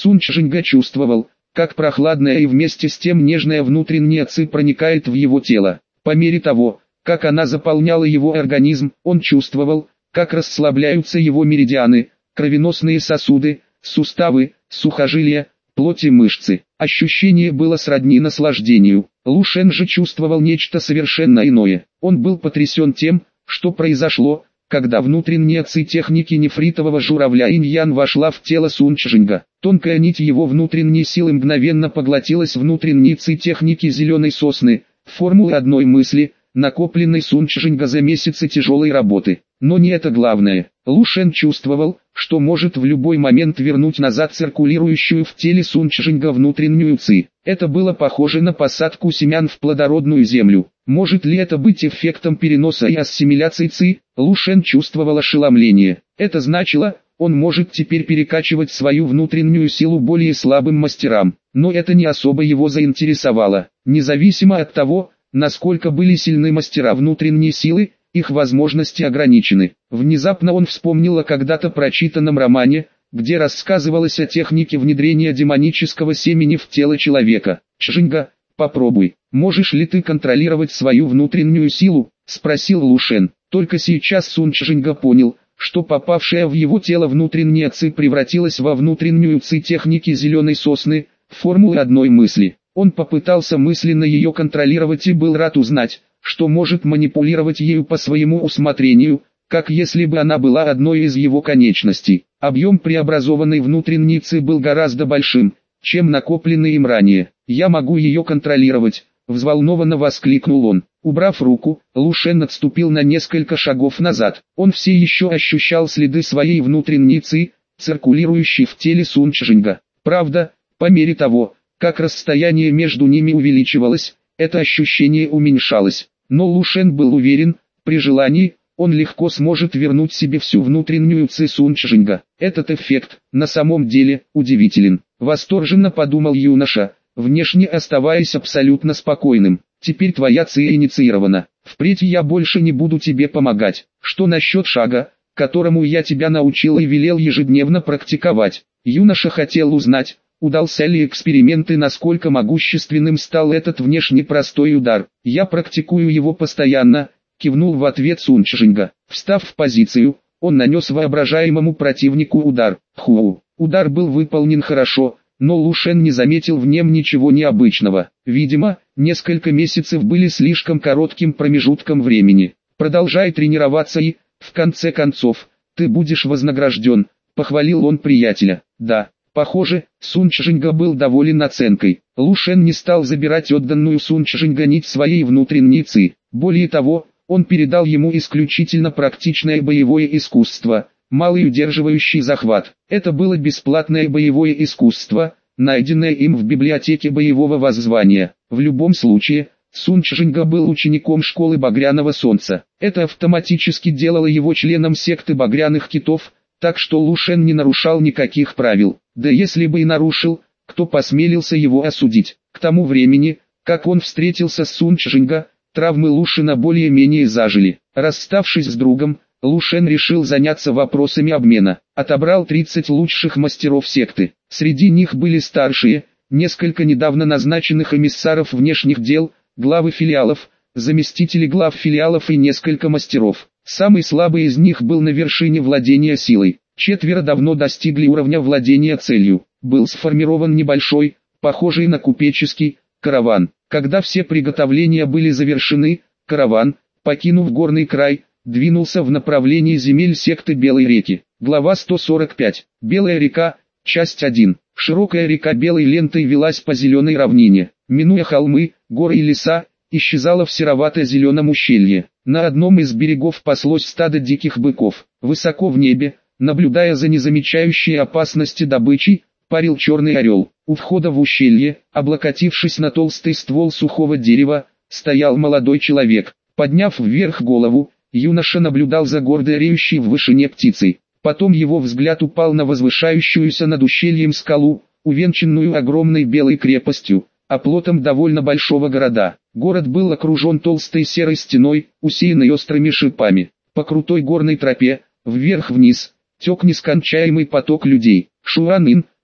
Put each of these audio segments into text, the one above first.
Сун Чжиньга чувствовал, как прохладная и вместе с тем нежная внутренняя ци проникает в его тело. По мере того, как она заполняла его организм, он чувствовал, как расслабляются его меридианы, кровеносные сосуды, суставы, сухожилия, плоть и мышцы. Ощущение было сродни наслаждению. Лу Шен же чувствовал нечто совершенно иное. Он был потрясен тем, что произошло, когда внутренняя ци техники нефритового журавля инь-ян вошла в тело Сун Чжиньга. Тонкая нить его внутренней силы мгновенно поглотилась внутренней ци техники зеленой сосны, формулы одной мысли, накопленной Сун Чжиньга за месяцы тяжелой работы. Но не это главное. Лу Шен чувствовал, что может в любой момент вернуть назад циркулирующую в теле Сун Чжиньга внутреннюю ци. Это было похоже на посадку семян в плодородную землю. Может ли это быть эффектом переноса и ассимиляции ци? Лу Шен чувствовал ошеломление. Это значило, он может теперь перекачивать свою внутреннюю силу более слабым мастерам. Но это не особо его заинтересовало. Независимо от того, насколько были сильны мастера внутренней силы, их возможности ограничены. Внезапно он вспомнил о когда-то прочитанном романе, где рассказывалось о технике внедрения демонического семени в тело человека. «Чжиньга, попробуй, можешь ли ты контролировать свою внутреннюю силу?» – спросил Лу Шен. Только сейчас Сун Чжиньга понял, что попавшая в его тело внутренняя ци превратилась во внутреннюю ци техники зеленой сосны, формулы одной мысли. Он попытался мысленно ее контролировать и был рад узнать, что может манипулировать ею по своему усмотрению, как если бы она была одной из его конечностей. Объем преобразованной внутренней ци был гораздо большим, чем накопленный им ранее. «Я могу ее контролировать», — взволнованно воскликнул он. Убрав руку, Лу Шен отступил на несколько шагов назад. Он все еще ощущал следы своей внутренней ци, циркулирующей в теле Сун Чжиньга. Правда, по мере того, как расстояние между ними увеличивалось, это ощущение уменьшалось. Но Лу Шен был уверен, при желании, он легко сможет вернуть себе всю внутреннюю ци Сун Чжиньга. Этот эффект, на самом деле, удивителен. Восторженно подумал юноша, внешне оставаясь абсолютно спокойным. Теперь твоя ци инициирована. Впредь я больше не буду тебе помогать. Что насчет шага, которому я тебя научил и велел ежедневно практиковать? Юноша хотел узнать, удался ли эксперимент и насколько могущественным стал этот внешне простой удар. «Я практикую его постоянно», — кивнул в ответ Сун Чжиньга. Встав в позицию, он нанес воображаемому противнику удар. Удар был выполнен хорошо, но Лу Шен не заметил в нем ничего необычного. Видимо, несколько месяцев были слишком коротким промежутком времени. Продолжай тренироваться и, в конце концов, ты будешь вознагражден, похвалил он приятеля. Да. Похоже, Сун Чжиньга был доволен оценкой. Лу Шен не стал забирать отданную Сун Чжиньга нить своей внутренней ци. Более того, он передал ему исключительно практичное боевое искусство, малый удерживающий захват. Это было бесплатное боевое искусство, найденное им в библиотеке боевого воззвания. В любом случае, Сун Чжиньга был учеником школы Багряного Солнца. Это автоматически делало его членом секты Багряных Китов, так что Лу Шен не нарушал никаких правил. Да если бы и нарушил, кто посмелился его осудить? К тому времени, как он встретился с Сун Чжиньга, травмы Лу Шена более-менее зажили. Расставшись с другом, Лу Шен решил заняться вопросами обмена. Отобрал 30 лучших мастеров секты. Среди них были старшие, несколько недавно назначенных эмиссаров внешних дел, главы филиалов, заместители глав филиалов и несколько мастеров. Самый слабый из них был на вершине владения силой. Четверо давно достигли уровня владения целью. Был сформирован небольшой, похожий на купеческий, караван. Когда все приготовления были завершены, караван, покинув горный край, двинулся в направлении земель секты Белой реки. Глава 145. Белая река, часть 1. Широкая река белой лентой велась по зеленой равнине. Минуя холмы, горы и леса, исчезала в серовато-зеленом ущелье. На одном из берегов паслось стадо диких быков. Высоко в небе, наблюдая за незамечающей опасности добычей, парил черный орел. У входа в ущелье, облокотившись на толстый ствол сухого дерева, стоял молодой человек. Подняв вверх голову, юноша наблюдал за гордо реющей в вышине птицей. Потом его взгляд упал на возвышающуюся над ущельем скалу, увенчанную огромной белой крепостью, оплотом довольно большого города. Город был окружен толстой серой стеной, усеянной острыми шипами. По крутой горной тропе, вверх-вниз, тек нескончаемый поток людей. Шуанын,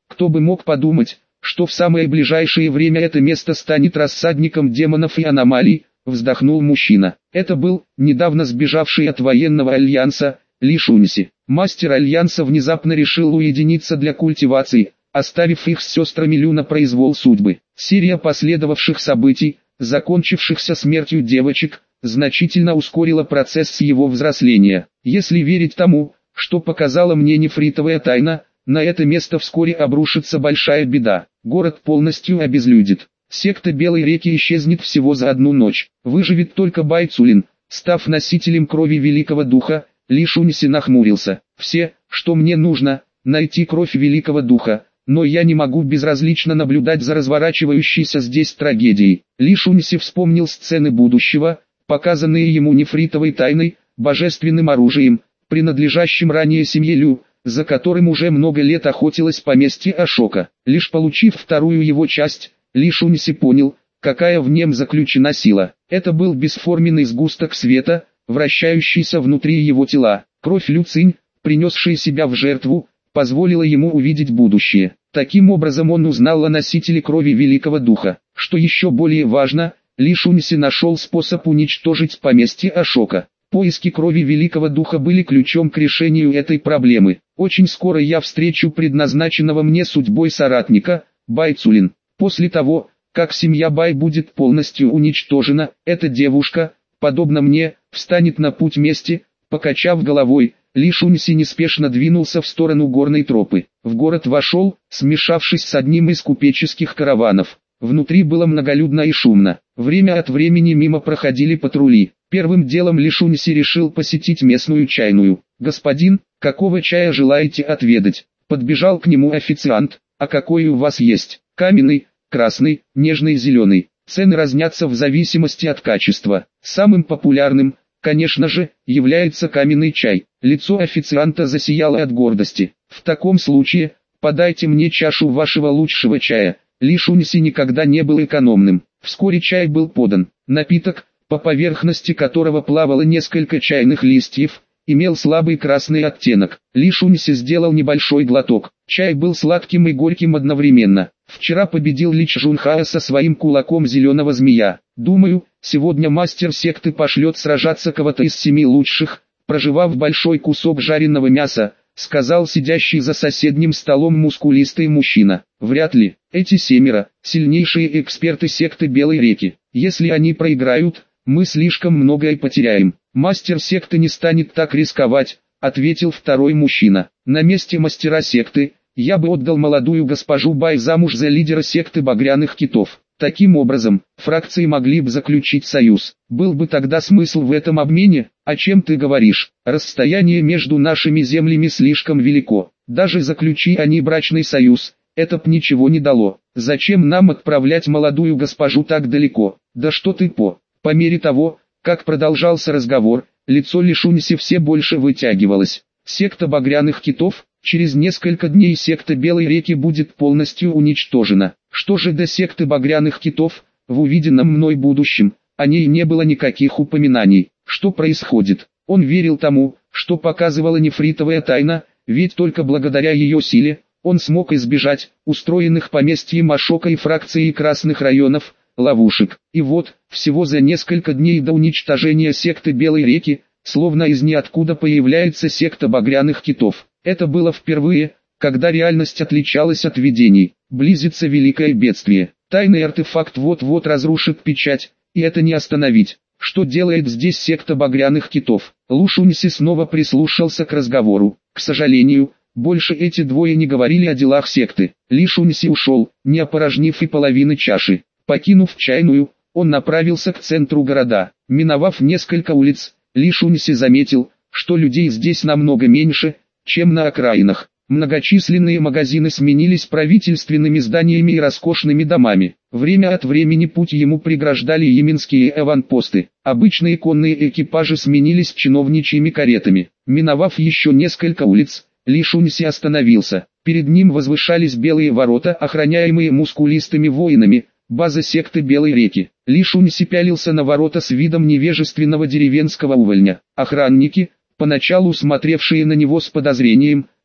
Кто бы мог подумать, что в самое ближайшее время это место станет рассадником демонов и аномалий, вздохнул мужчина. Это был, недавно сбежавший от военного альянса, Ли Шуньси. Мастер альянса внезапно решил уединиться для культивации, оставив их с сестрами Лю на произвол судьбы. Серия последовавших событий, закончившихся смертью девочек, значительно ускорила процесс его взросления. Если верить тому, что показала мне нефритовая тайна, на это место вскоре обрушится большая беда. Город полностью обезлюдит. Секта Белой реки исчезнет всего за одну ночь. Выживет только Байцулин, став носителем крови Великого Духа. Ли Шуньси нахмурился. Все, что мне нужно, найти кровь Великого Духа, но я не могу безразлично наблюдать за разворачивающейся здесь трагедией. Ли Шуньси вспомнил сцены будущего, показанные ему нефритовой тайной, божественным оружием, принадлежащим ранее семье Лю, за которым уже много лет охотилось поместье Ашока. Лишь получив вторую его часть, Ли Шуньси понял, какая в нем заключена сила. Это был бесформенный сгусток света, вращающийся внутри его тела. Кровь Лю Цинь, принесшая себя в жертву, позволила ему увидеть будущее. Таким образом он узнал о носителе крови Великого Духа. Что еще более важно, Ли Шуньси нашел способ уничтожить поместье Ашока. Поиски крови Великого Духа были ключом к решению этой проблемы. Очень скоро я встречу предназначенного мне судьбой соратника, Байцулин. После того, как семья Бай будет полностью уничтожена, эта девушка, подобно мне, встанет на путь мести. Покачав головой, Ли Шуньси неспешно двинулся в сторону горной тропы. В город вошел, смешавшись с одним из купеческих караванов. Внутри было многолюдно и шумно. Время от времени мимо проходили патрули. Первым делом Ли Шуньси решил посетить местную чайную. «Господин, какого чая желаете отведать?» Подбежал к нему официант. «А какой у вас есть?» «Каменный, красный, нежный, зеленый. Цены разнятся в зависимости от качества. Самым популярным, конечно же, является каменный чай». Лицо официанта засияло от гордости. «В таком случае, подайте мне чашу вашего лучшего чая». Ли Шуньси никогда не был экономным. Вскоре чай был подан. Напиток, по поверхности которого плавало несколько чайных листьев, имел слабый красный оттенок. Ли Шуньси сделал небольшой глоток. Чай был сладким и горьким одновременно. Вчера победил Ли Чжунхая со своим кулаком зеленого змея. Думаю, сегодня мастер секты пошлет сражаться кого-то из 7 лучших. Прожевав большой кусок жареного мяса, сказал сидящий за соседним столом мускулистый мужчина. Вряд ли. Эти 7 – сильнейшие эксперты секты Белой реки. Если они проиграют, мы слишком многое потеряем. Мастер секты не станет так рисковать, ответил второй мужчина. На месте мастера секты, я бы отдал молодую госпожу Бай замуж за лидера секты Багряных Китов. Таким образом, фракции могли бы заключить союз. Был бы тогда смысл в этом обмене? О чем ты говоришь? Расстояние между нашими землями слишком велико. Даже заключи они брачный союз, это б ничего не дало. Зачем нам отправлять молодую госпожу так далеко? Да что ты По мере того, как продолжался разговор, лицо Ли Шуньси все больше вытягивалось. Секта Багряных Китов, через несколько дней секта Белой реки будет полностью уничтожена. Что же до секты Багряных Китов, в увиденном мной будущем, о ней не было никаких упоминаний. Что происходит? Он верил тому, что показывала нефритовая тайна, ведь только благодаря ее силе, он смог избежать устроенных поместьем Ашока и фракцией Красных районов, ловушек. И вот, всего за несколько дней до уничтожения секты Белой реки, словно из ниоткуда появляется секта Багряных Китов. Это было впервые, когда реальность отличалась от видений. Близится великое бедствие. Тайный артефакт вот-вот разрушит печать, и это не остановить. Что делает здесь секта Багряных Китов? Ли Шуньси снова прислушался к разговору. К сожалению, больше эти двое не говорили о делах секты. Ли Шуньси ушел, не опорожнив и половины чаши. Покинув чайную, он направился к центру города. Миновав несколько улиц, Ли Шуньси заметил, что людей здесь намного меньше, чем на окраинах. Многочисленные магазины сменились правительственными зданиями и роскошными домами. Время от времени путь ему преграждали йеменские аванпосты. Обычные конные экипажи сменились чиновничьими каретами. Миновав еще несколько улиц, Ли Шуньси остановился. Перед ним возвышались белые ворота, охраняемые мускулистыми воинами, база секты Белой реки. Ли Шуньси пялился на ворота с видом невежественного деревенского увольня. Охранники, поначалу смотревшие на него с подозрением,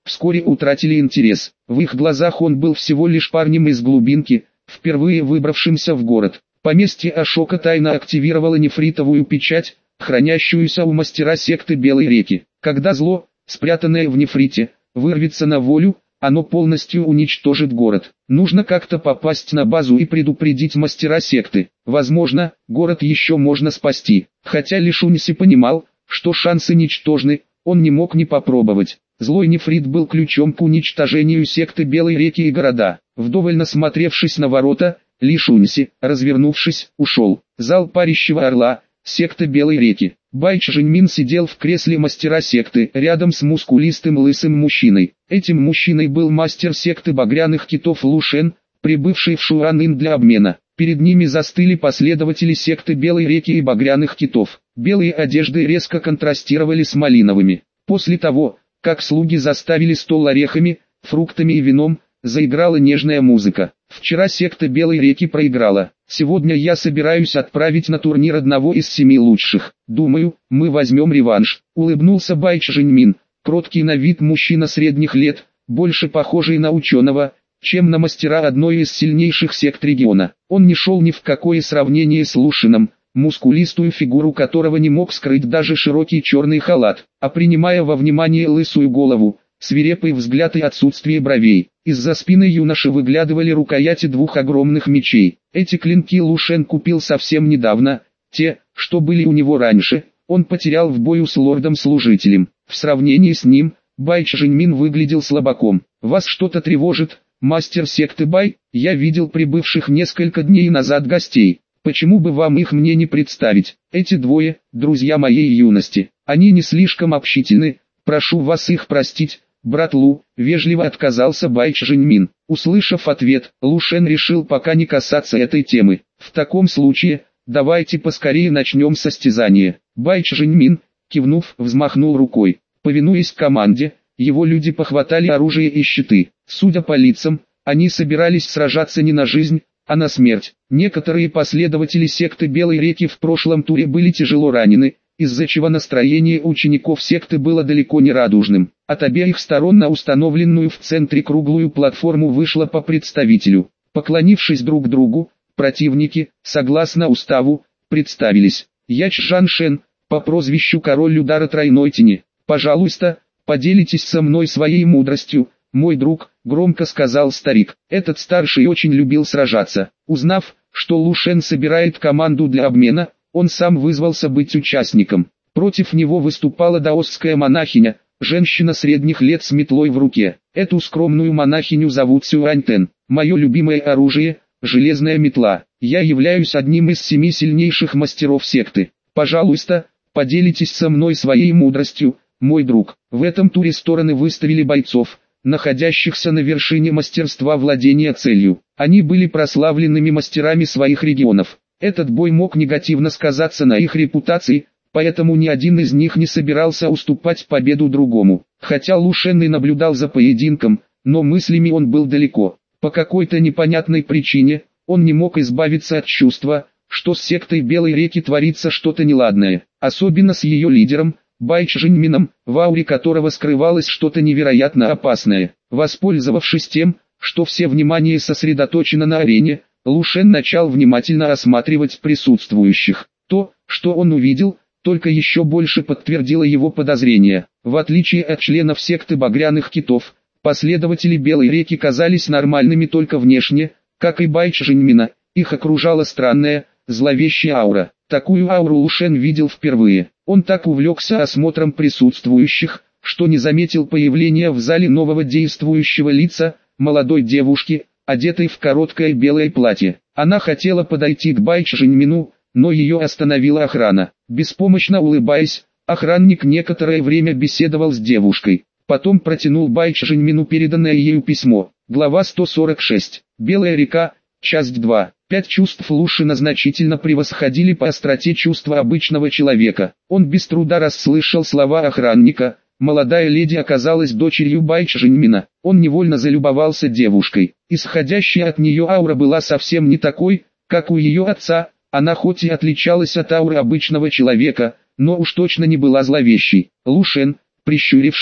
вскоре утратили интерес. В их глазах он был всего лишь парнем из глубинки, впервые выбравшимся в город. Поместье Ашока тайно активировало нефритовую печать, хранящуюся у мастера секты Белой реки. Когда зло, спрятанное в нефрите, вырвется на волю, оно полностью уничтожит город. Нужно как-то попасть на базу и предупредить мастера секты. Возможно, город еще можно спасти. Хотя Лишуньси понимал, что шансы ничтожны, он не мог не попробовать. Злой нефрит был ключом к уничтожению секты Белой реки и города. Вдоволь насмотревшись на ворота, Лишуньси, развернувшись, ушел. Зал парящего орла, секта Белой реки. Байч Жиньмин сидел в кресле мастера секты, рядом с мускулистым лысым мужчиной. Этим мужчиной был мастер секты багряных китов Лушен, прибывший в Шуанын для обмена. Перед ними застыли последователи секты Белой реки и багряных китов. Белые одежды резко контрастировали с малиновыми. После того, как слуги заставили стол орехами, фруктами и вином, заиграла нежная музыка. Вчера секта Белой реки проиграла. Сегодня я собираюсь отправить на турнир одного из 7 лучших. Думаю, мы возьмем реванш. Улыбнулся Байч Жиньмин, кроткий на вид мужчина средних лет, больше похожий на ученого, чем на мастера одной из сильнейших сект региона. Он не шел ни в какое сравнение с Лушином, мускулистую фигуру которого не мог скрыть даже широкий черный халат, а принимая во внимание лысую голову, свирепый взгляд и отсутствие бровей. Из-за спины юноши выглядывали рукояти 2 огромных мечей. Эти клинки Лушен купил совсем недавно, те, что были у него раньше, он потерял в бою с лордом-служителем. В сравнении с ним, Байч Жиньмин выглядел слабаком. «Вас что-то тревожит, мастер секты Бай? Я видел прибывших несколько дней назад гостей. Почему бы вам их мне не представить? Эти двое, друзья моей юности. Они не слишком общительны, прошу вас их простить». «Брат Лу», — вежливо отказался Байч Жиньмин. Услышав ответ, Лушен решил пока не касаться этой темы. «В таком случае, давайте поскорее начнем состязание». Байч Жиньмин, кивнув, взмахнул рукой. Повинуясь команде, его люди похватали оружие и щиты. Судя по лицам, они собирались сражаться не на жизнь, а на смерть. Некоторые последователи секты Белой реки в прошлом туре были тяжело ранены, из-за чего настроение учеников секты было далеко не радужным. От обеих сторон на установленную в центре круглую платформу вышло по представителю. Поклонившись друг другу, противники, согласно уставу, представились. «Я Чжан Шен, по прозвищу Король Удара Тройной Тени. Пожалуйста, поделитесь со мной своей мудростью, мой друг», — громко сказал старик. Этот старший очень любил сражаться. Узнав, что Лушен собирает команду для обмена, он сам вызвался быть участником. Против него выступала даосская монахиня, женщина средних лет с метлой в руке. Эту скромную монахиню зовут Сюаньтен. «Мое любимое оружие – железная метла. Я являюсь одним из 7 сильнейших мастеров секты. Пожалуйста, поделитесь со мной своей мудростью, мой друг». В этом туре стороны выставили бойцов, находящихся на вершине мастерства владения целью. Они были прославленными мастерами своих регионов. Этот бой мог негативно сказаться на их репутации, поэтому ни один из них не собирался уступать победу другому. Хотя Лушен и наблюдал за поединком, но мыслями он был далеко. По какой-то непонятной причине, он не мог избавиться от чувства, что с сектой Белой реки творится что-то неладное. Особенно с ее лидером, Байч Жиньмином, в ауре которого скрывалось что-то невероятно опасное. Воспользовавшись тем, что все внимание сосредоточено на арене, Лушен начал внимательно осматривать присутствующих. То, что он увидел, только еще больше подтвердило его подозрения. В отличие от членов секты багряных китов, последователи Белой реки казались нормальными только внешне, как и Байч Жиньмина. Их окружала странная, зловещая аура. Такую ауру Лушен видел впервые. Он так увлекся осмотром присутствующих, что не заметил появления в зале нового действующего лица, молодой девушки, одетой в короткое белое платье. Она хотела подойти к Байч Жиньмину, но ее остановила охрана. Беспомощно улыбаясь, охранник некоторое время беседовал с девушкой. Потом протянул Байч Жиньмину переданное ею письмо. Глава 146. Белая река, часть 2. 5 чувств Лушина значительно превосходили по остроте чувства обычного человека. Он без труда расслышал слова охранника. Молодая леди оказалась дочерью Байч Жиньмина. Он невольно залюбовался девушкой. Исходящая от нее аура была совсем не такой, как у ее отца. Она хоть и отличалась от ауры обычного человека, но уж точно не была зловещей. Лушен, прищурившись,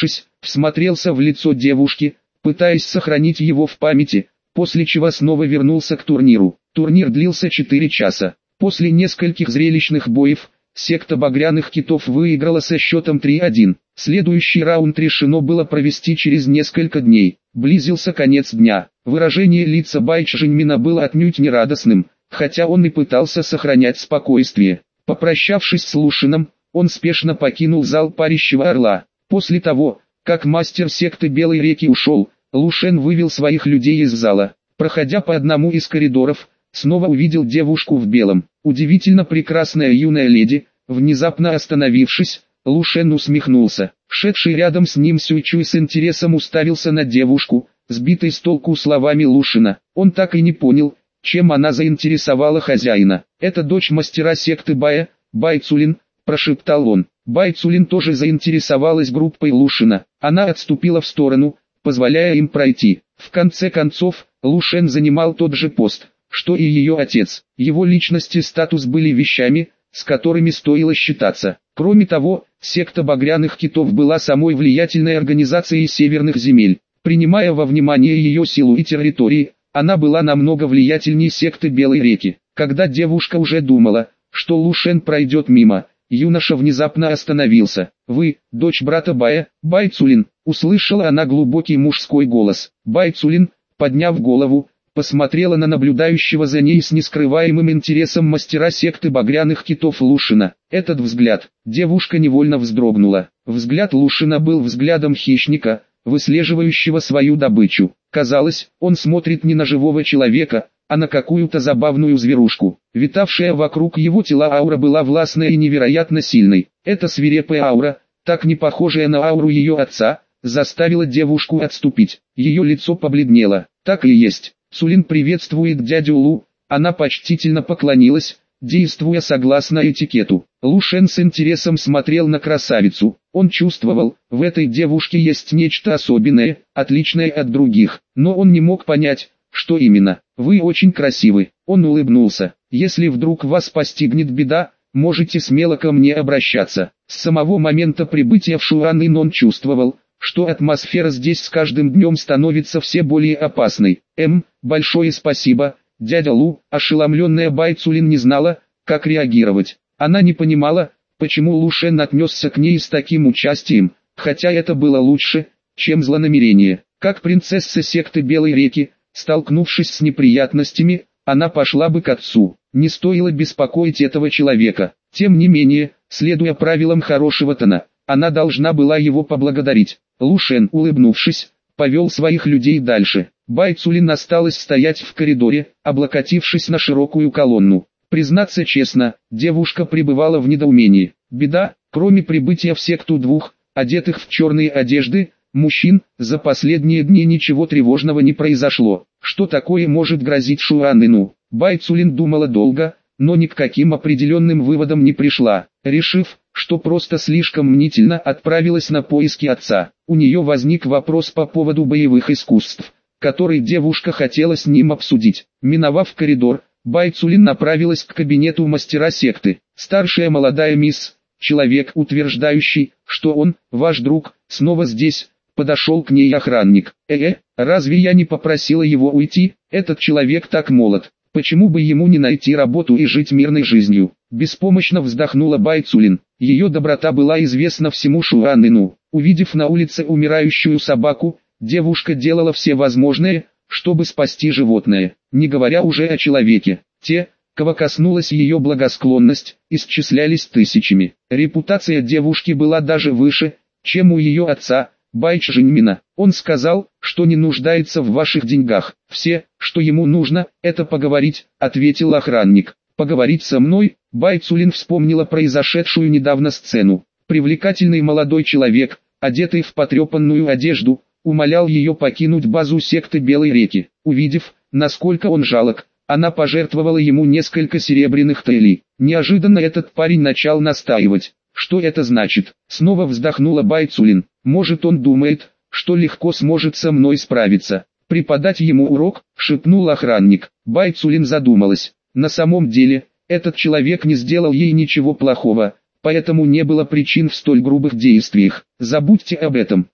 всмотрелся в лицо девушки, пытаясь сохранить его в памяти, после чего снова вернулся к турниру. Турнир длился 4 часа. После нескольких зрелищных боев, секта Багряных Китов выиграла со счетом 3-1. Следующий раунд решено было провести через несколько дней. Близился конец дня. Выражение лица Байчжэньмина было отнюдь не радостным, хотя он и пытался сохранять спокойствие. Попрощавшись с Лушином, он спешно покинул зал Парящего Орла. После того, как мастер секты Белой Реки ушел, Лушен вывел своих людей из зала. Проходя по одному из коридоров, снова увидел девушку в белом. Удивительно прекрасная юная леди. Внезапно остановившись, Лушен усмехнулся. Шедший рядом с ним Сюйчуй с интересом уставился на девушку, сбитый с толку словами Лушина. Он так и не понял, чем она заинтересовала хозяина. «Это дочь мастера секты Бая, Байцулин», – прошептал он. Байцулин тоже заинтересовалась группой Лушина. Она отступила в сторону, позволяя им пройти. В конце концов, Лушен занимал тот же пост, что и ее отец. Его личность и статус были вещами, с которыми стоило считаться. Кроме того, секта Багряных Китов была самой влиятельной организацией северных земель. Принимая во внимание ее силу и территории, она была намного влиятельнее секты Белой Реки. Когда девушка уже думала, что Лушен пройдет мимо, юноша внезапно остановился. «Вы, дочь брата Бая, Байцулин», — услышала она глубокий мужской голос. Байцулин, подняв голову, посмотрела на наблюдающего за ней с нескрываемым интересом мастера секты Багряных Китов Лушина. Этот взгляд, девушка невольно вздрогнула. Взгляд Лушина был взглядом хищника, выслеживающего свою добычу. Казалось, он смотрит не на живого человека, а на какую-то забавную зверушку. Витавшая вокруг его тела аура была властной и невероятно сильной. Эта свирепая аура, так не похожая на ауру ее отца, заставила девушку отступить. Ее лицо побледнело. Так и есть. Цулин приветствует дядю Лу. Она почтительно поклонилась, действуя согласно этикету. Лушен с интересом смотрел на красавицу. Он чувствовал, в этой девушке есть нечто особенное, отличное от других. Но он не мог понять, что именно. «Вы очень красивы», — он улыбнулся. «Если вдруг вас постигнет беда, можете смело ко мне обращаться». С самого момента прибытия в Шуанын он чувствовал, что атмосфера здесь с каждым днем становится все более опасной. Большое спасибо, дядя Лу». Ошеломленная Байцулин не знала, как реагировать. Она не понимала, почему Лушен отнесся к ней с таким участием, хотя это было лучше, чем злонамерение. Как принцесса секты Белой Реки, столкнувшись с неприятностями, она пошла бы к отцу. Не стоило беспокоить этого человека. Тем не менее, следуя правилам хорошего тона, она должна была его поблагодарить. Лушен, улыбнувшись, повел своих людей дальше. Байцулин осталась стоять в коридоре, облокотившись на широкую колонну. Признаться честно, девушка пребывала в недоумении. Беда, кроме прибытия в секту двух, одетых в черные одежды, мужчин, за последние дни ничего тревожного не произошло. Что такое может грозить Шуаныну? Байцулин думала долго, но ни к каким определенным выводам не пришла. Решив, что просто слишком мнительно, отправилась на поиски отца. У нее возник вопрос по поводу боевых искусств, который девушка хотела с ним обсудить. Миновав коридор, Байцулин направилась к кабинету мастера секты. Старшая молодая мисс, человек, утверждающий, что он, ваш друг, снова здесь, подошел к ней охранник. Разве я не попросила его уйти? Этот человек так молод. Почему бы ему не найти работу и жить мирной жизнью? Беспомощно вздохнула Байцулин. Ее доброта была известна всему Шуаныну. Увидев на улице умирающую собаку, девушка делала все возможное, чтобы спасти животное, не говоря уже о человеке. Те, кого коснулась ее благосклонность, исчислялись тысячами. Репутация девушки была даже выше, чем у ее отца, Байчжэньмина. Он сказал, что не нуждается в ваших деньгах. Все, что ему нужно, это поговорить, ответил охранник. Поговорить со мной? Байцулин вспомнила произошедшую недавно сцену. Привлекательный молодой человек, одетый в потрепанную одежду, умолял ее покинуть базу секты Белой Реки. Увидев, насколько он жалок, она пожертвовала ему несколько серебряных таэлей. Неожиданно этот парень начал настаивать. Что это значит? Снова вздохнула Байцулин. Может, он думает, что легко сможет со мной справиться. Преподать ему урок, шепнул охранник. Байцулин задумалась. На самом деле, этот человек не сделал ей ничего плохого, поэтому не было причин в столь грубых действиях. Забудьте об этом.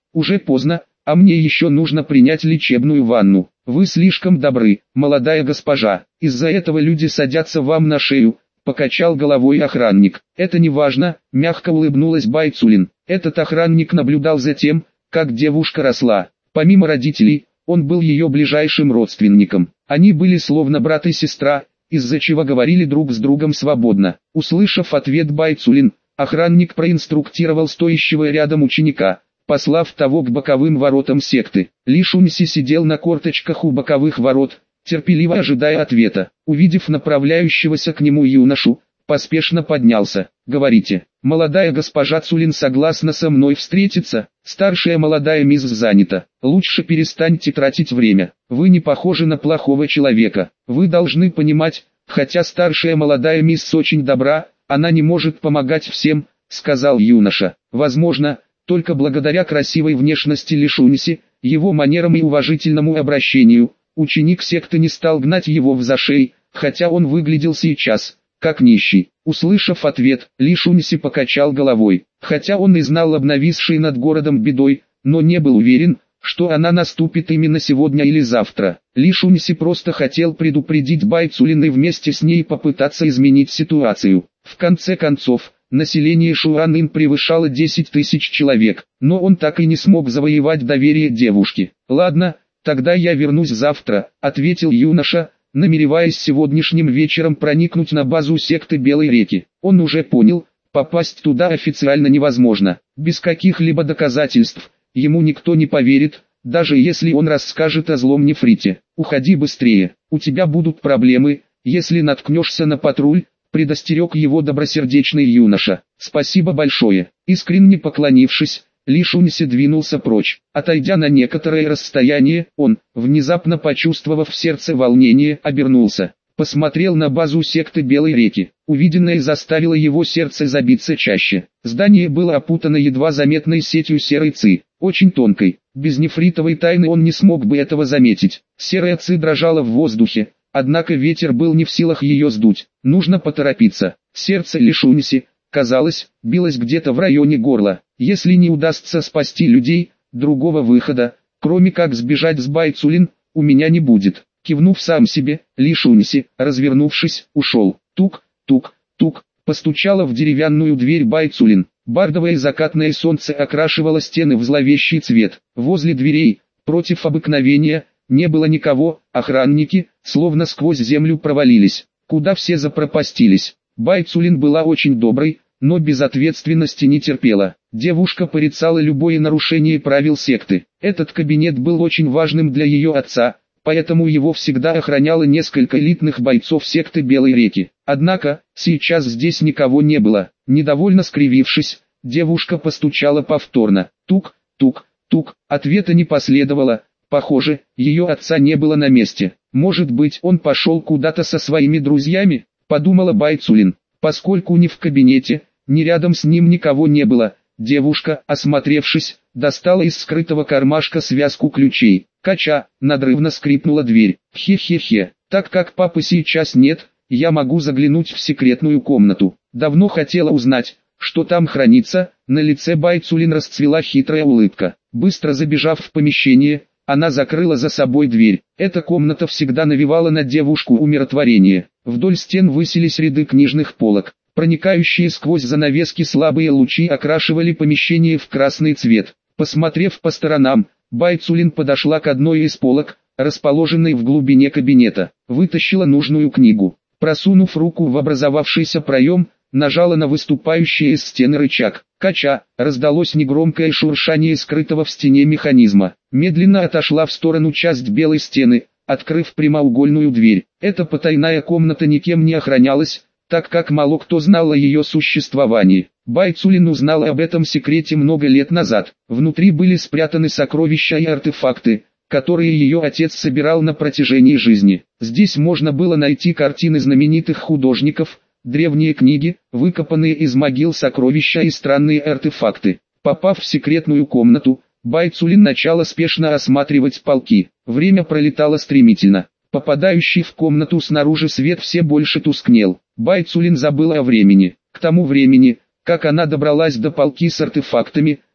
уже поздно, а мне еще нужно принять лечебную ванну. Вы слишком добры, молодая госпожа, из-за этого люди садятся вам на шею, покачал головой охранник. Это не важно, мягко улыбнулась Байцулин. Этот охранник наблюдал за тем, как девушка росла. Помимо родителей, он был ее ближайшим родственником. Они были словно брат и сестра, из-за чего говорили друг с другом свободно. Услышав ответ Байцулин, охранник проинструктировал стоящего рядом ученика, послав того к боковым воротам секты. Ли Шуньси сидел на корточках у боковых ворот, терпеливо ожидая ответа. Увидев направляющегося к нему юношу, поспешно поднялся. «Говорите, молодая госпожа Цулин согласна со мной встретиться? Старшая молодая мисс занята. Лучше перестаньте тратить время. Вы не похожи на плохого человека. Вы должны понимать, хотя старшая молодая мисс очень добра, она не может помогать всем», — сказал юноша. «Возможно, только благодаря красивой внешности Ли Шуньси, его манерам и уважительному обращению, ученик секты не стал гнать его в зашей, хотя он выглядел сейчас как нищий». Услышав ответ, Ли Шуньси покачал головой. Хотя он и знал об нависшей над городом бедой, но не был уверен, что она наступит именно сегодня или завтра. Ли Шуньси просто хотел предупредить Байцулин и вместе с ней попытаться изменить ситуацию. В конце концов, население Шуанин превышало 10 тысяч человек, но он так и не смог завоевать доверие девушки. «Ладно, тогда я вернусь завтра», — ответил юноша, намереваясь сегодняшним вечером проникнуть на базу секты Белой реки. Он уже понял, попасть туда официально невозможно. Без каких-либо доказательств, ему никто не поверит, даже если он расскажет о злом нефрите. «Уходи быстрее, у тебя будут проблемы, если наткнешься на патруль», — предостерег его добросердечный юноша. «Спасибо большое». Искренне поклонившись, Ли Шуньси двинулся прочь. Отойдя на некоторое расстояние, он, внезапно почувствовав в сердце волнение, обернулся. Посмотрел на базу секты Белой реки. Увиденное заставило его сердце забиться чаще. Здание было опутано едва заметной сетью серой ци, очень тонкой. Без нефритовой тайны он не смог бы этого заметить. Серая ци дрожала в воздухе, однако ветер был не в силах ее сдуть. Нужно поторопиться. Сердце Ли Шуньси, казалось, билось где-то в районе горла. Если не удастся спасти людей, другого выхода, кроме как сбежать с Байцулин, у меня не будет. Кивнув сам себе, Ли Шуньси, развернувшись, ушел. Тук, тук, тук, постучало в деревянную дверь Байцулин. Бардовое закатное солнце окрашивало стены в зловещий цвет. Возле дверей, против обыкновения, не было никого, охранники, словно сквозь землю провалились. Куда все запропастились? Байцулин была очень доброй, но безответственности не терпела. Девушка порицала любое нарушение правил секты. Этот кабинет был очень важным для ее отца, поэтому его всегда охраняло несколько элитных бойцов секты Белой реки. Однако, сейчас здесь никого не было. Недовольно скривившись, девушка постучала повторно. Тук, тук, тук. Ответа не последовало. Похоже, ее отца не было на месте. Может быть, он пошел куда-то со своими друзьями, подумала Байцулин. Поскольку ни в кабинете, ни рядом с ним никого не было, девушка, осмотревшись, достала из скрытого кармашка связку ключей. Кача, надрывно скрипнула дверь. Хе-хе-хе, так как папы сейчас нет, я могу заглянуть в секретную комнату. Давно хотела узнать, что там хранится. На лице Байцулин расцвела хитрая улыбка. Быстро забежав в помещение, она закрыла за собой дверь. Эта комната всегда навевала на девушку умиротворение. Вдоль стен высились ряды книжных полок. Проникающие сквозь занавески слабые лучи окрашивали помещение в красный цвет. Посмотрев по сторонам, Байцулин подошла к одной из полок, расположенной в глубине кабинета. Вытащила нужную книгу. Просунув руку в образовавшийся проем, нажала на выступающий из стены рычаг. Кача, раздалось негромкое шуршание скрытого в стене механизма. Медленно отошла в сторону часть белой стены, открыв прямоугольную дверь. Эта потайная комната никем не охранялась, так как мало кто знал о ее существовании. Байцулин узнала об этом секрете много лет назад. Внутри были спрятаны сокровища и артефакты, которые ее отец собирал на протяжении жизни. Здесь можно было найти картины знаменитых художников, древние книги, выкопанные из могил сокровища и странные артефакты. Попав в секретную комнату, Байцулин начала спешно осматривать полки. Время пролетало стремительно. Попадающий в комнату снаружи свет все больше тускнел. Байцулин забыла о времени. К тому времени, как она добралась до полки с артефактами,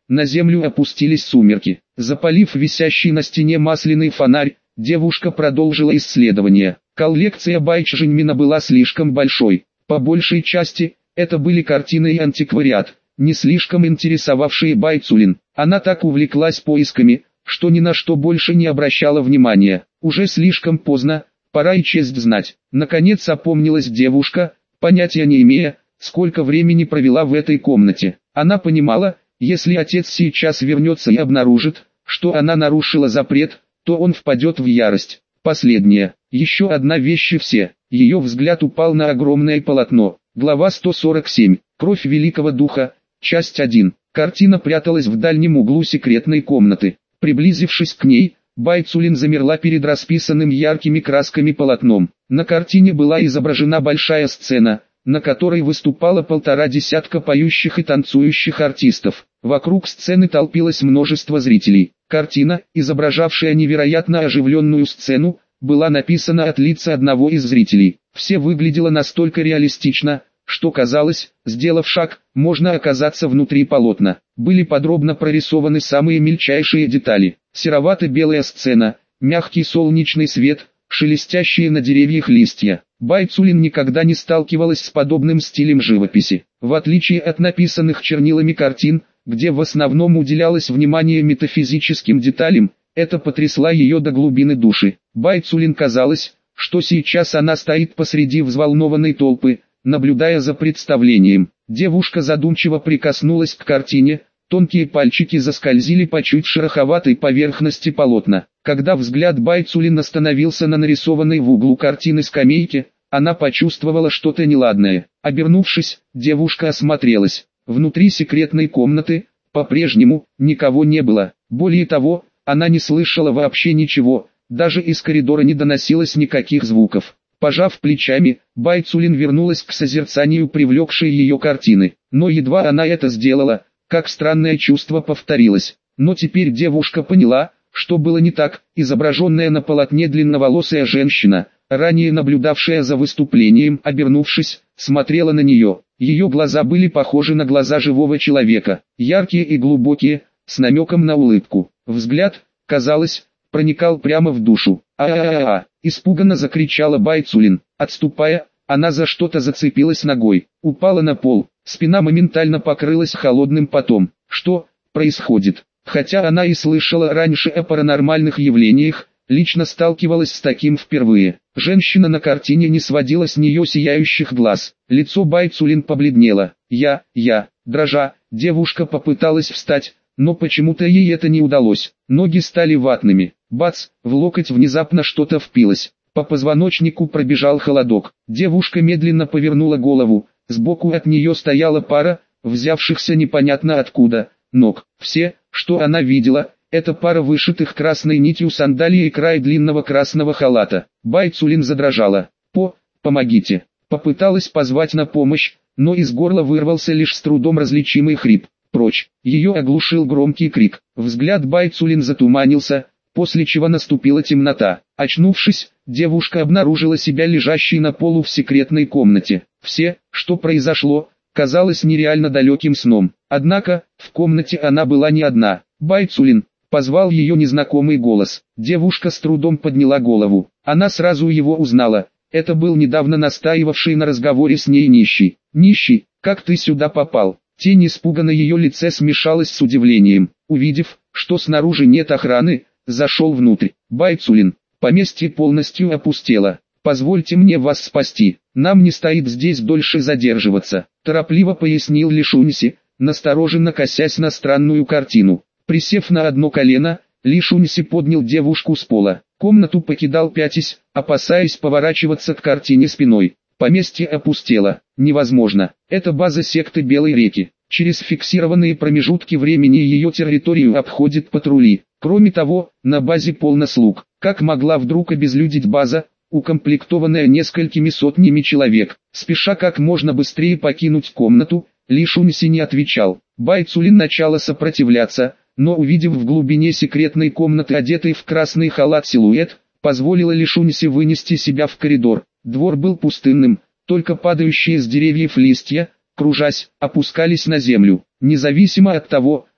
на землю опустились сумерки. Запалив висящий на стене масляный фонарь, девушка продолжила исследование. Коллекция Байчжэньмина была слишком большой. По большей части, это были картины и антиквариат, не слишком интересовавшие Байцулин. Она так увлеклась поисками, что ни на что больше не обращала внимания. Уже слишком поздно, пора и честь знать. Наконец опомнилась девушка, понятия не имея, сколько времени провела в этой комнате. Она понимала, если отец сейчас вернется и обнаружит, что она нарушила запрет, то он впадет в ярость. Последнее. Еще одна вещь и все. Ее взгляд упал на огромное полотно. Глава 147. Кровь Великого Духа. Часть 1. Картина пряталась в дальнем углу секретной комнаты. Приблизившись к ней, Байцулин замерла перед расписанным яркими красками полотном. На картине была изображена большая сцена, на которой выступало 1,5 десятка поющих и танцующих артистов. Вокруг сцены толпилось множество зрителей. Картина, изображавшая невероятно оживленную сцену, была написана от лица одного из зрителей. Все выглядело настолько реалистично, что казалось, сделав шаг, можно оказаться внутри полотна. Были подробно прорисованы самые мельчайшие детали. Серовато-белая сцена, мягкий солнечный свет, шелестящие на деревьях листья. Байцулин никогда не сталкивалась с подобным стилем живописи. В отличие от написанных чернилами картин, где в основном уделялось внимание метафизическим деталям, это потрясло ее до глубины души. Байцулин казалось, что сейчас она стоит посреди взволнованной толпы, наблюдая за представлением. Девушка задумчиво прикоснулась к картине, тонкие пальчики заскользили по чуть шероховатой поверхности полотна. Когда взгляд Байцулин остановился на нарисованной в углу картины скамейке, она почувствовала что-то неладное. Обернувшись, девушка осмотрелась. Внутри секретной комнаты, по-прежнему, никого не было. Более того, она не слышала вообще ничего, даже из коридора не доносилось никаких звуков. Пожав плечами, Байцулин вернулась к созерцанию привлекшей ее картины. Но едва она это сделала, как странное чувство повторилось. Но теперь девушка поняла, что было не так. Изображенная на полотне длинноволосая женщина, ранее наблюдавшая за выступлением, обернувшись, смотрела на нее. Ее глаза были похожи на глаза живого человека, яркие и глубокие, с намеком на улыбку. Взгляд, казалось, проникал прямо в душу. «А-а-а-а!» – испуганно закричала Байцулин. Отступая, она за что-то зацепилась ногой, упала на пол, спина моментально покрылась холодным потом. Что происходит? Хотя она и слышала раньше о паранормальных явлениях, лично сталкивалась с таким впервые. Женщина на картине не сводила с нее сияющих глаз. Лицо Байцулин побледнело. Дрожа, девушка попыталась встать, но почему-то ей это не удалось. Ноги стали ватными. Бац, в локоть внезапно что-то впилось. По позвоночнику пробежал холодок. Девушка медленно повернула голову. Сбоку от нее стояла пара, взявшихся непонятно откуда, ног. Все, что она видела, это пара вышитых красной нитью сандалий и край длинного красного халата. Байцулин задрожала. Помогите!» Попыталась позвать на помощь, но из горла вырвался лишь с трудом различимый хрип. Прочь. Ее оглушил громкий крик. Взгляд Байцулин затуманился, после чего наступила темнота. Очнувшись, девушка обнаружила себя лежащей на полу в секретной комнате. Все, что произошло, казалось нереально далеким сном. Однако, в комнате она была не одна. «Байцулин!» — позвал ее незнакомый голос. Девушка с трудом подняла голову. Она сразу его узнала. Это был недавно настаивавший на разговоре с ней нищий. «Нищий, как ты сюда попал?» Тень испуга на ее лице смешалась с удивлением. Увидев, что снаружи нет охраны, зашел внутрь. «Байцулин, поместье полностью опустело. Позвольте мне вас спасти. Нам не стоит здесь дольше задерживаться», — торопливо пояснил Лишуньси, настороженно косясь на странную картину. Присев на одно колено, Лишуньси поднял девушку с пола. Комнату покидал пятясь, опасаясь поворачиваться к картине спиной. Поместье опустело. Невозможно. Это база секты Белой реки. Через фиксированные промежутки времени ее территорию обходят патрули. Кроме того, на базе полно слуг. Как могла вдруг обезлюдить база, укомплектованная несколькими сотнями человек? Спеша как можно быстрее покинуть комнату, Лишуньси не отвечал. Байцулин начала сопротивляться, но увидев в глубине секретной комнаты одетый в красный халат силуэт, позволила Лишуньси вынести себя в коридор. Двор был пустынным, только падающие с деревьев листья, кружась, опускались на землю. Независимо от того,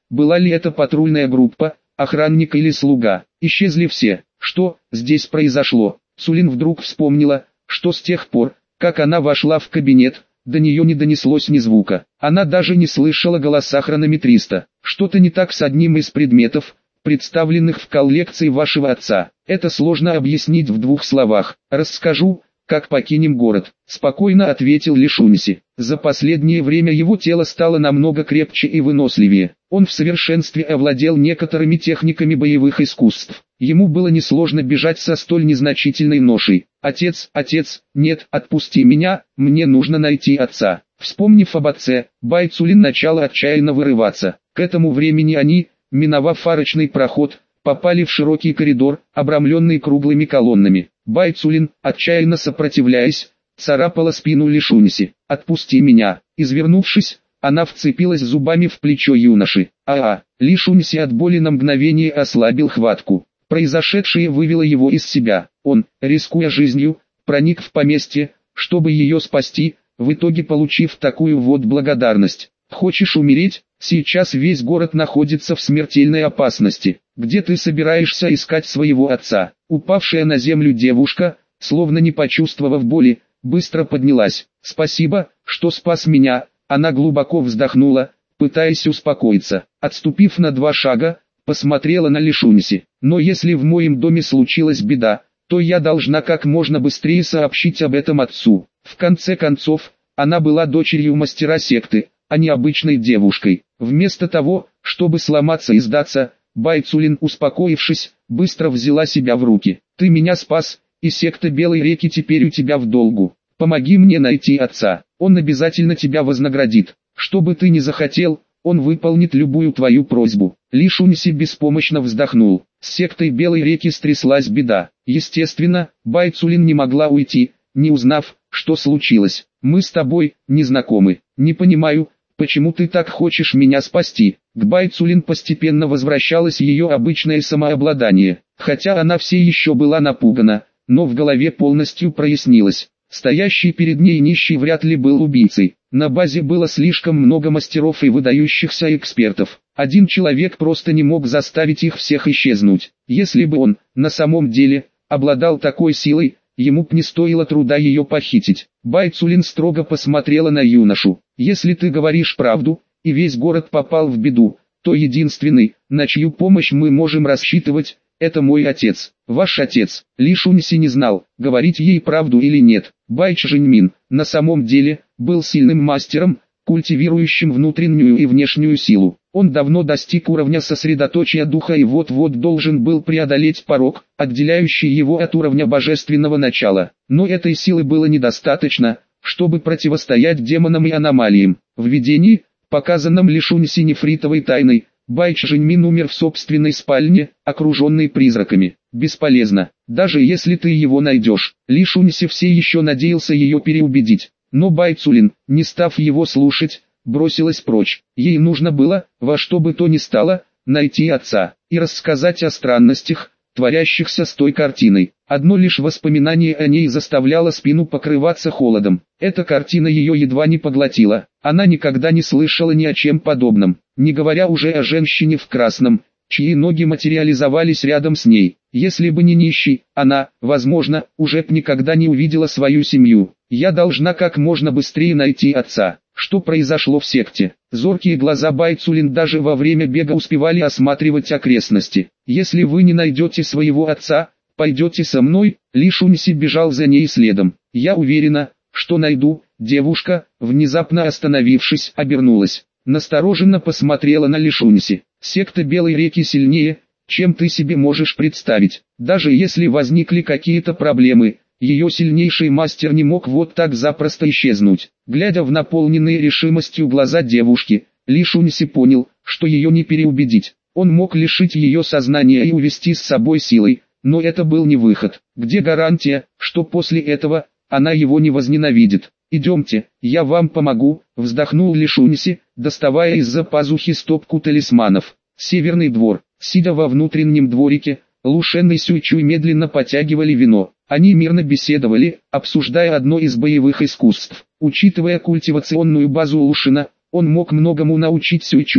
была ли это патрульная группа, охранник или слуга. Исчезли все. Что здесь произошло? Цулин вдруг вспомнила, что с тех пор, как она вошла в кабинет, до нее не донеслось ни звука. Она даже не слышала голоса хронометриста. Что-то не так с одним из предметов, представленных в коллекции вашего отца. Это сложно объяснить в двух словах. Расскажу, как покинем город, спокойно ответил Лишуньси. За последнее время его тело стало намного крепче и выносливее. Он в совершенстве овладел некоторыми техниками боевых искусств. Ему было несложно бежать со столь незначительной ношей. Отец, нет, отпусти меня, мне нужно найти отца. Вспомнив об отце, Бай Цулин начал отчаянно вырываться. К этому времени они, миновав арочный проход, попали в широкий коридор, обрамленный круглыми колоннами. Бай Цулин, отчаянно сопротивляясь, царапала спину Лишуньси. «Отпусти меня!» Извернувшись, она вцепилась зубами в плечо юноши. Лишуньси от боли на мгновение ослабил хватку. Произошедшее вывело его из себя. Он, рискуя жизнью, проник в поместье, чтобы ее спасти, в итоге получив такую вот благодарность. «Хочешь умереть? Сейчас весь город находится в смертельной опасности. Где ты собираешься искать своего отца?» Упавшая на землю девушка, словно не почувствовав боли, быстро поднялась. «Спасибо, что спас меня». Она глубоко вздохнула, пытаясь успокоиться. Отступив на 2 шага, посмотрела на Лишуньси. «Но если в моем доме случилась беда, то я должна как можно быстрее сообщить об этом отцу». В конце концов, она была дочерью мастера секты, а не обычной девушкой. Вместо того, чтобы сломаться и сдаться, Бай Цулин, успокоившись, быстро взяла себя в руки. «Ты меня спас, и секта Белой реки теперь у тебя в долгу. Помоги мне найти отца, он обязательно тебя вознаградит. Что бы ты ни захотел, он выполнит любую твою просьбу». Лишуньси беспомощно вздохнул. С сектой Белой реки стряслась беда. Естественно, Бай Цулин не могла уйти, не узнав, что случилось. «Мы с тобой не знакомы. Не понимаю, почему ты так хочешь меня спасти?» К Бай Цулин постепенно возвращалось ее обычное самообладание. Хотя она все еще была напугана, но в голове полностью прояснилось. Стоящий перед ней нищий вряд ли был убийцей. На базе было слишком много мастеров и выдающихся экспертов. Один человек просто не мог заставить их всех исчезнуть. Если бы он, на самом деле, обладал такой силой, ему б не стоило труда ее похитить. Бай Цулин строго посмотрела на юношу. «Если ты говоришь правду, и весь город попал в беду, то единственный, на чью помощь мы можем рассчитывать, это мой отец, ваш отец». Лишуньси не знал, говорить ей правду или нет. Бай Чжэньмин, на самом деле, был сильным мастером, культивирующим внутреннюю и внешнюю силу. Он давно достиг уровня сосредоточия духа и вот-вот должен был преодолеть порог, отделяющий его от уровня божественного начала. Но этой силы было недостаточно, чтобы противостоять демонам и аномалиям. В видении, показанном Лишуньси нефритовой тайной, Бай Чжэньмин умер в собственной спальне, окруженный призраками. Бесполезно, даже если ты его найдешь. Лишуньси все еще надеялся ее переубедить. Но Бай Цулин, не став его слушать, бросилась прочь. Ей нужно было, во что бы то ни стало, найти отца и рассказать о странностях, творящихся с той картиной. Одно лишь воспоминание о ней заставляло спину покрываться холодом. Эта картина ее едва не поглотила. Она никогда не слышала ни о чем подобном, не говоря уже о женщине в красном, чьи ноги материализовались рядом с ней. Если бы не нищий, она, возможно, уже б никогда не увидела свою семью. «Я должна как можно быстрее найти отца». Что произошло в секте? Зоркие глаза Бай Цулин даже во время бега успевали осматривать окрестности. «Если вы не найдете своего отца, пойдете со мной». Лишуньси бежал за ней следом. «Я уверена, что найду». Девушка, внезапно остановившись, обернулась. Настороженно посмотрела на Лишуньси. «Секта Белой реки сильнее, чем ты себе можешь представить. Даже если возникли какие-то проблемы, ее сильнейший мастер не мог вот так запросто исчезнуть». Глядя в наполненные решимостью глаза девушки, Лишуньси понял, что ее не переубедить. Он мог лишить ее сознания и увести с собой силой, но это был не выход. Где гарантия, что после этого она его не возненавидит? «Идемте, я вам помогу», — вздохнул Лишуньси, доставая из-за пазухи стопку талисманов. Северный двор. Сидя во внутреннем дворике, Лушен и Сюйчуй медленно потягивали вино. Они мирно беседовали, обсуждая одно из боевых искусств. Учитывая культивационную базу Лушена, он мог многому научить Сюйчуя,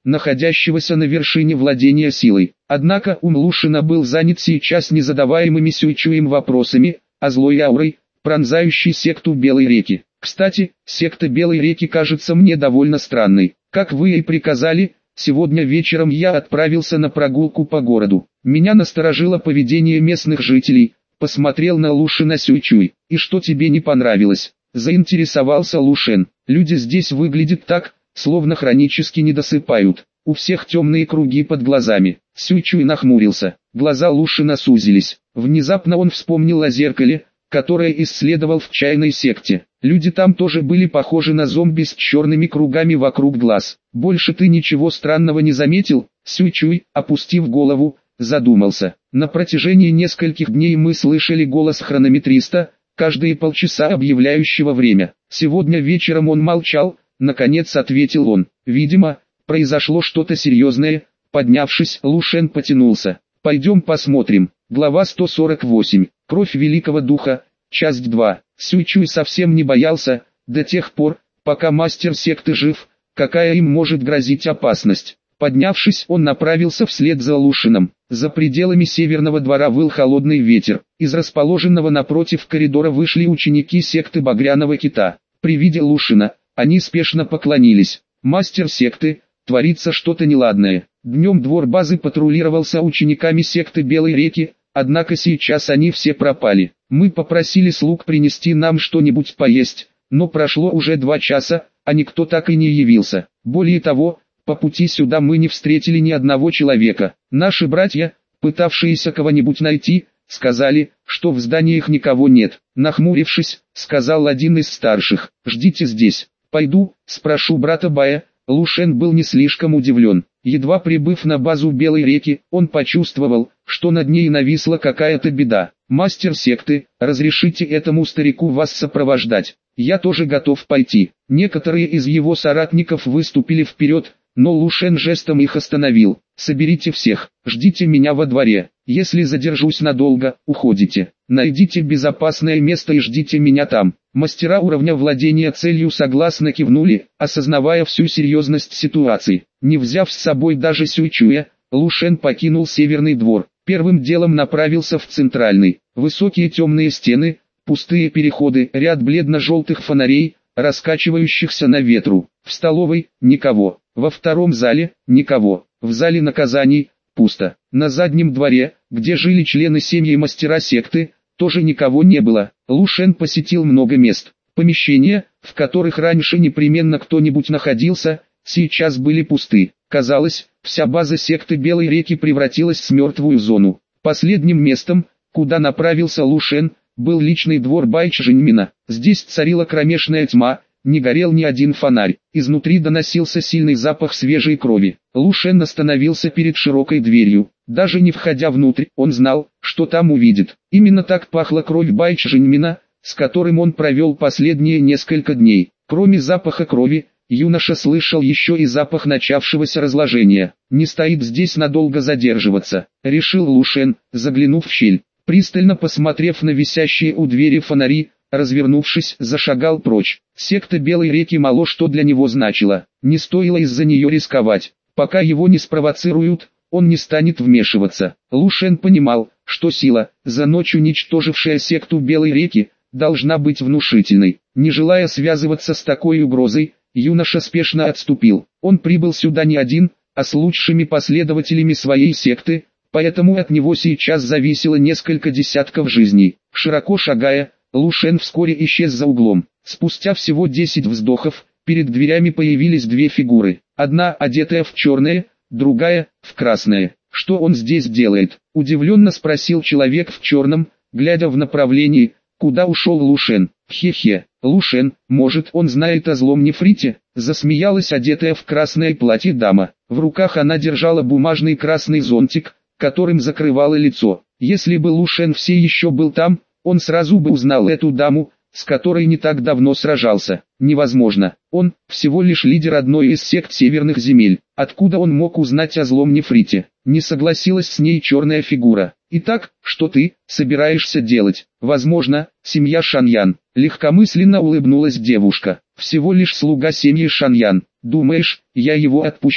находящегося на вершине владения силой. Однако ум Лушина был занят сейчас незадаваемыми Сюйчуем вопросами, а злой аурой, пронзающей секту Белой реки. Кстати, секта Белой реки кажется мне довольно странной. Как вы и приказали, сегодня вечером я отправился на прогулку по городу. Меня насторожило поведение местных жителей. Посмотрел на Лушина Сюйчуй. И что тебе не понравилось? Заинтересовался Лушен. Люди здесь выглядят так, словно хронически недосыпают. У всех темные круги под глазами. Сюйчуй нахмурился. Глаза Лушина сузились. Внезапно он вспомнил о зеркале, которое исследовал в чайной секте. Люди там тоже были похожи на зомби с черными кругами вокруг глаз. Больше ты ничего странного не заметил? Сюйчуй, опустив голову, задумался. На протяжении нескольких дней мы слышали голос хронометриста, каждые полчаса объявляющего время. Сегодня вечером он молчал, наконец ответил он. Видимо, произошло что-то серьезное. Поднявшись, Лушен потянулся. Пойдем посмотрим. Глава 148. Кровь Великого Духа. Часть 2. Сюйчуй совсем не боялся, до тех пор, пока мастер секты жив, какая им может грозить опасность. Поднявшись, он направился вслед за Лушином. За пределами северного двора выл холодный ветер. Из расположенного напротив коридора вышли ученики секты Багряного Кита. При виде Лушина, они спешно поклонились. Мастер секты, творится что-то неладное. Днем двор базы патрулировался учениками секты Белой реки, однако сейчас они все пропали. Мы попросили слуг принести нам что-нибудь поесть, но прошло уже 2 часа, а никто так и не явился. Более того, по пути сюда мы не встретили ни одного человека. Наши братья, пытавшиеся кого-нибудь найти, сказали, что в зданиях никого нет. Нахмурившись, сказал один из старших: «Ждите здесь. Пойду, спрошу брата Бая». Лушен был не слишком удивлен. Едва прибыв на базу Белой реки, он почувствовал, что над ней нависла какая-то беда. «Мастер секты, разрешите этому старику вас сопровождать? Я тоже готов пойти». Некоторые из его соратников выступили вперед, но Лушен жестом их остановил. «Соберите всех, ждите меня во дворе. Если задержусь надолго, уходите. Найдите безопасное место и ждите меня там». Мастера уровня владения целью согласно кивнули, осознавая всю серьезность ситуации. Не взяв с собой даже Сюйчуя, Лушен покинул северный двор. Первым делом направился в центральный. Высокие темные стены, пустые переходы, ряд бледно-желтых фонарей, раскачивающихся на ветру. В столовой – никого. Во втором зале – никого. В зале наказаний – пусто. На заднем дворе, где жили члены семьи мастера секты, тоже никого не было. Лушен посетил много мест. Помещения, в которых раньше непременно кто-нибудь находился, сейчас были пусты. Казалось, вся база секты Белой реки превратилась в мертвую зону. Последним местом, куда направился Лушен, был личный двор Байчжэньмина. Здесь царила кромешная тьма, не горел ни один фонарь. Изнутри доносился сильный запах свежей крови. Лушен остановился перед широкой дверью. Даже не входя внутрь, он знал, что там увидит. Именно так пахла кровь Байчжэньмина, с которым он провел последние несколько дней. Кроме запаха крови, юноша слышал еще и запах начавшегося разложения. «Не стоит здесь надолго задерживаться», — решил Лушен, заглянув в щель. Пристально посмотрев на висящие у двери фонари, развернувшись, зашагал прочь. Секта Белой реки мало что для него значила. Не стоило из-за нее рисковать. Пока его не спровоцируют, он не станет вмешиваться. Лушен понимал, что сила, за ночь уничтожившая секту Белой реки, должна быть внушительной. Не желая связываться с такой угрозой, юноша спешно отступил. Он прибыл сюда не один, а с лучшими последователями своей секты, поэтому от него сейчас зависело несколько десятков жизней. Широко шагая, Лушен вскоре исчез за углом. Спустя всего 10 вздохов, перед дверями появились 2 фигуры. Одна одетая в черное, другая в красное. «Что он здесь делает?» – удивленно спросил человек в черном, глядя в направлении, куда ушел Лушен. «Хе-хе, Лушен, может он знает о злом нефрите?» – засмеялась одетая в красное платье дама. В руках она держала бумажный красный зонтик, которым закрывала лицо. Если бы Лушен все еще был там, он сразу бы узнал эту даму, с которой не так давно сражался. Невозможно. Он всего лишь лидер одной из сект северных земель. Откуда он мог узнать о злом нефрите? Не согласилась с ней черная фигура. «Итак, что ты собираешься делать?» «Возможно, семья Шаньян». Легкомысленно улыбнулась девушка. «Всего лишь слуга семьи Шаньян. Думаешь, я его отпущу?»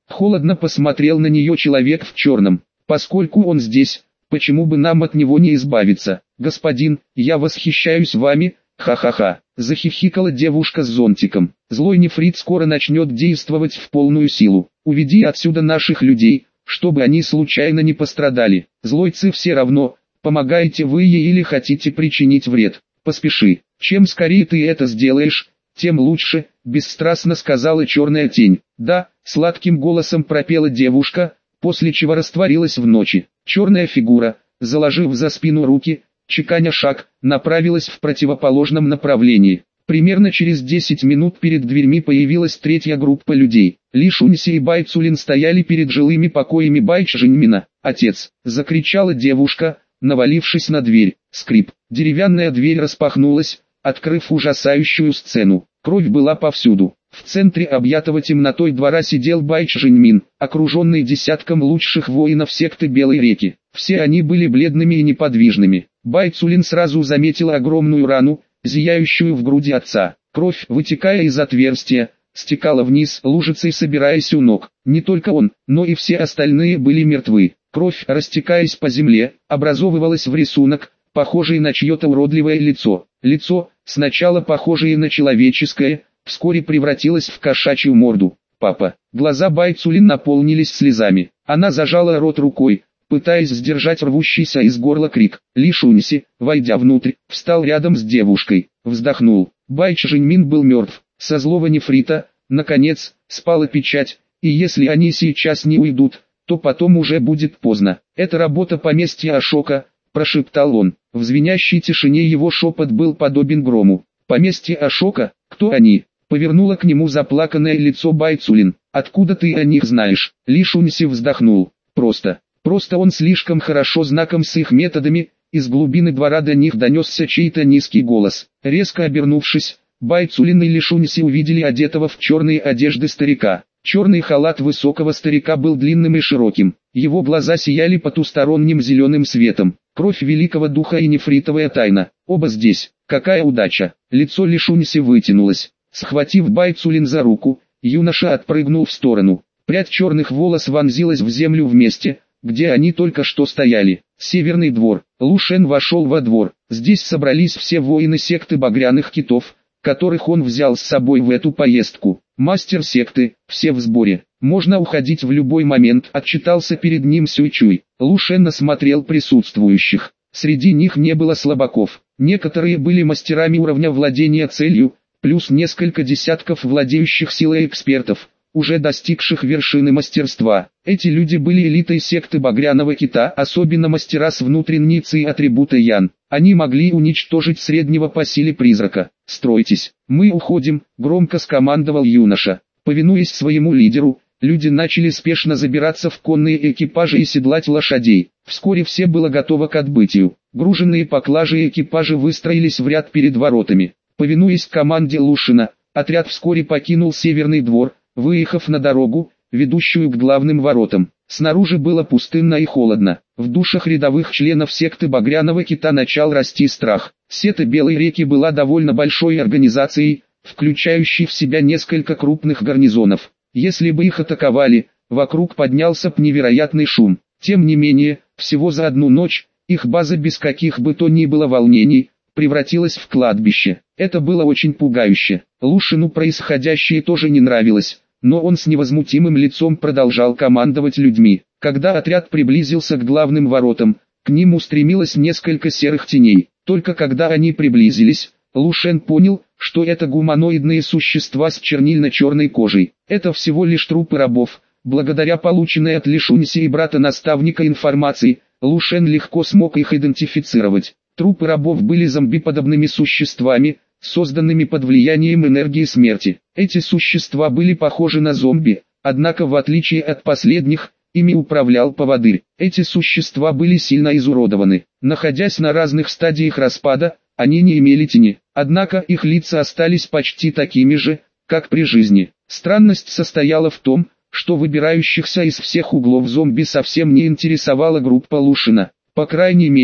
Холодно посмотрел на нее человек в черном. Поскольку он здесь, почему бы нам от него не избавиться? Господин, я восхищаюсь вами, ха-ха-ха. Захихикала девушка с зонтиком. Злой нефрит скоро начнет действовать в полную силу. Уведи отсюда наших людей, чтобы они случайно не пострадали. Злойцы все равно, помогаете вы ей или хотите причинить вред. Поспеши, чем скорее ты это сделаешь, тем лучше, бесстрастно сказала черная тень. Да, сладким голосом пропела девушка, после чего растворилась в ночи. Черная фигура, заложив за спину руки, чеканя шаг, направилась в противоположном направлении. Примерно через 10 минут перед дверьми появилась третья группа людей. Ли Шуньси и Бай Цулин стояли перед жилыми покоями Бай Чжэньмина. «Отец!» – закричала девушка, навалившись на дверь. Скрип. Деревянная дверь распахнулась, открыв ужасающую сцену. Кровь была повсюду. В центре объятого темнотой двора сидел Бай Чжэньмин, окруженный десятком лучших воинов секты Белой реки. Все они были бледными и неподвижными. Бай Цулин сразу заметил огромную рану, зияющую в груди отца. Кровь, вытекая из отверстия, стекала вниз лужицей, собираясь у ног. Не только он, но и все остальные были мертвы. Кровь, растекаясь по земле, образовывалась в рисунок, похожий на чье-то уродливое лицо. Лицо, сначала похожее на человеческое, вскоре превратилось в кошачью морду. «Папа!» Глаза Бай Цулин наполнились слезами. Она зажала рот рукой, пытаясь сдержать рвущийся из горла крик. Ли Шуньси, войдя внутрь, встал рядом с девушкой, вздохнул. Бай Чжэньмин был мертв. Со злого нефрита, наконец, спала печать, и если они сейчас не уйдут, то потом уже будет поздно. «Это работа поместья Ашока», – прошептал он. В звенящей тишине его шепот был подобен грому. «Поместье Ашока? Кто они?» Повернула к нему заплаканное лицо Бай Цулин. «Откуда ты о них знаешь?» Ли Шуньси вздохнул. Просто он слишком хорошо знаком с их методами». Из глубины двора до них донесся чей-то низкий голос. Резко обернувшись, Бай Цулин и Ли Шуньси увидели одетого в черные одежды старика. Черный халат высокого старика был длинным и широким. Его глаза сияли потусторонним зеленым светом. Кровь великого духа и нефритовая тайна. Оба здесь. Какая удача. Лицо Ли Шуньси вытянулось. Схватив Бай Цулин за руку, юноша отпрыгнул в сторону. Прядь черных волос вонзилась в землю в месте, где они только что стояли. Северный двор. Лу Шен вошел во двор. Здесь собрались все воины секты Багряных Китов, которых он взял с собой в эту поездку. Мастер секты, все в сборе. Можно уходить в любой момент, отчитался перед ним Сюй Чуй. Лу Шен осмотрел присутствующих. Среди них не было слабаков. Некоторые были мастерами уровня владения целью, плюс несколько десятков владеющих силой экспертов, уже достигших вершины мастерства. Эти люди были элитой секты Багряного Кита, особенно мастера с внутренней ци атрибута Ян. Они могли уничтожить среднего по силе призрака. «Стройтесь, мы уходим», — громко скомандовал юноша. Повинуясь своему лидеру, люди начали спешно забираться в конные экипажи и седлать лошадей. Вскоре все было готово к отбытию. Груженные поклажи и экипажи выстроились в ряд перед воротами. Повинуясь команде Лушина, отряд вскоре покинул Северный двор, выехав на дорогу, ведущую к главным воротам. Снаружи было пустынно и холодно. В душах рядовых членов секты Багряного Кита начал расти страх. Сета Белой реки была довольно большой организацией, включающей в себя несколько крупных гарнизонов. Если бы их атаковали, вокруг поднялся бы невероятный шум. Тем не менее, всего за одну ночь, их база без каких бы то ни было волнений, превратилась в кладбище. Это было очень пугающе. Лушину происходящее тоже не нравилось, но он с невозмутимым лицом продолжал командовать людьми. Когда отряд приблизился к главным воротам, к ним устремилось несколько серых теней. Только когда они приблизились, Лушен понял, что это гуманоидные существа с чернильно-черной кожей. Это всего лишь трупы рабов. Благодаря полученной от Ли Шуньси и брата-наставника информации, Лушен легко смог их идентифицировать. Трупы рабов были зомбиподобными существами, созданными под влиянием энергии смерти. Эти существа были похожи на зомби, однако в отличие от последних, ими управлял поводырь. Эти существа были сильно изуродованы. Находясь на разных стадиях распада, они не имели тени, однако их лица остались почти такими же, как при жизни. Странность состояла в том, что выбирающихся из всех углов зомби совсем не интересовала группа Лушина. По крайней мере,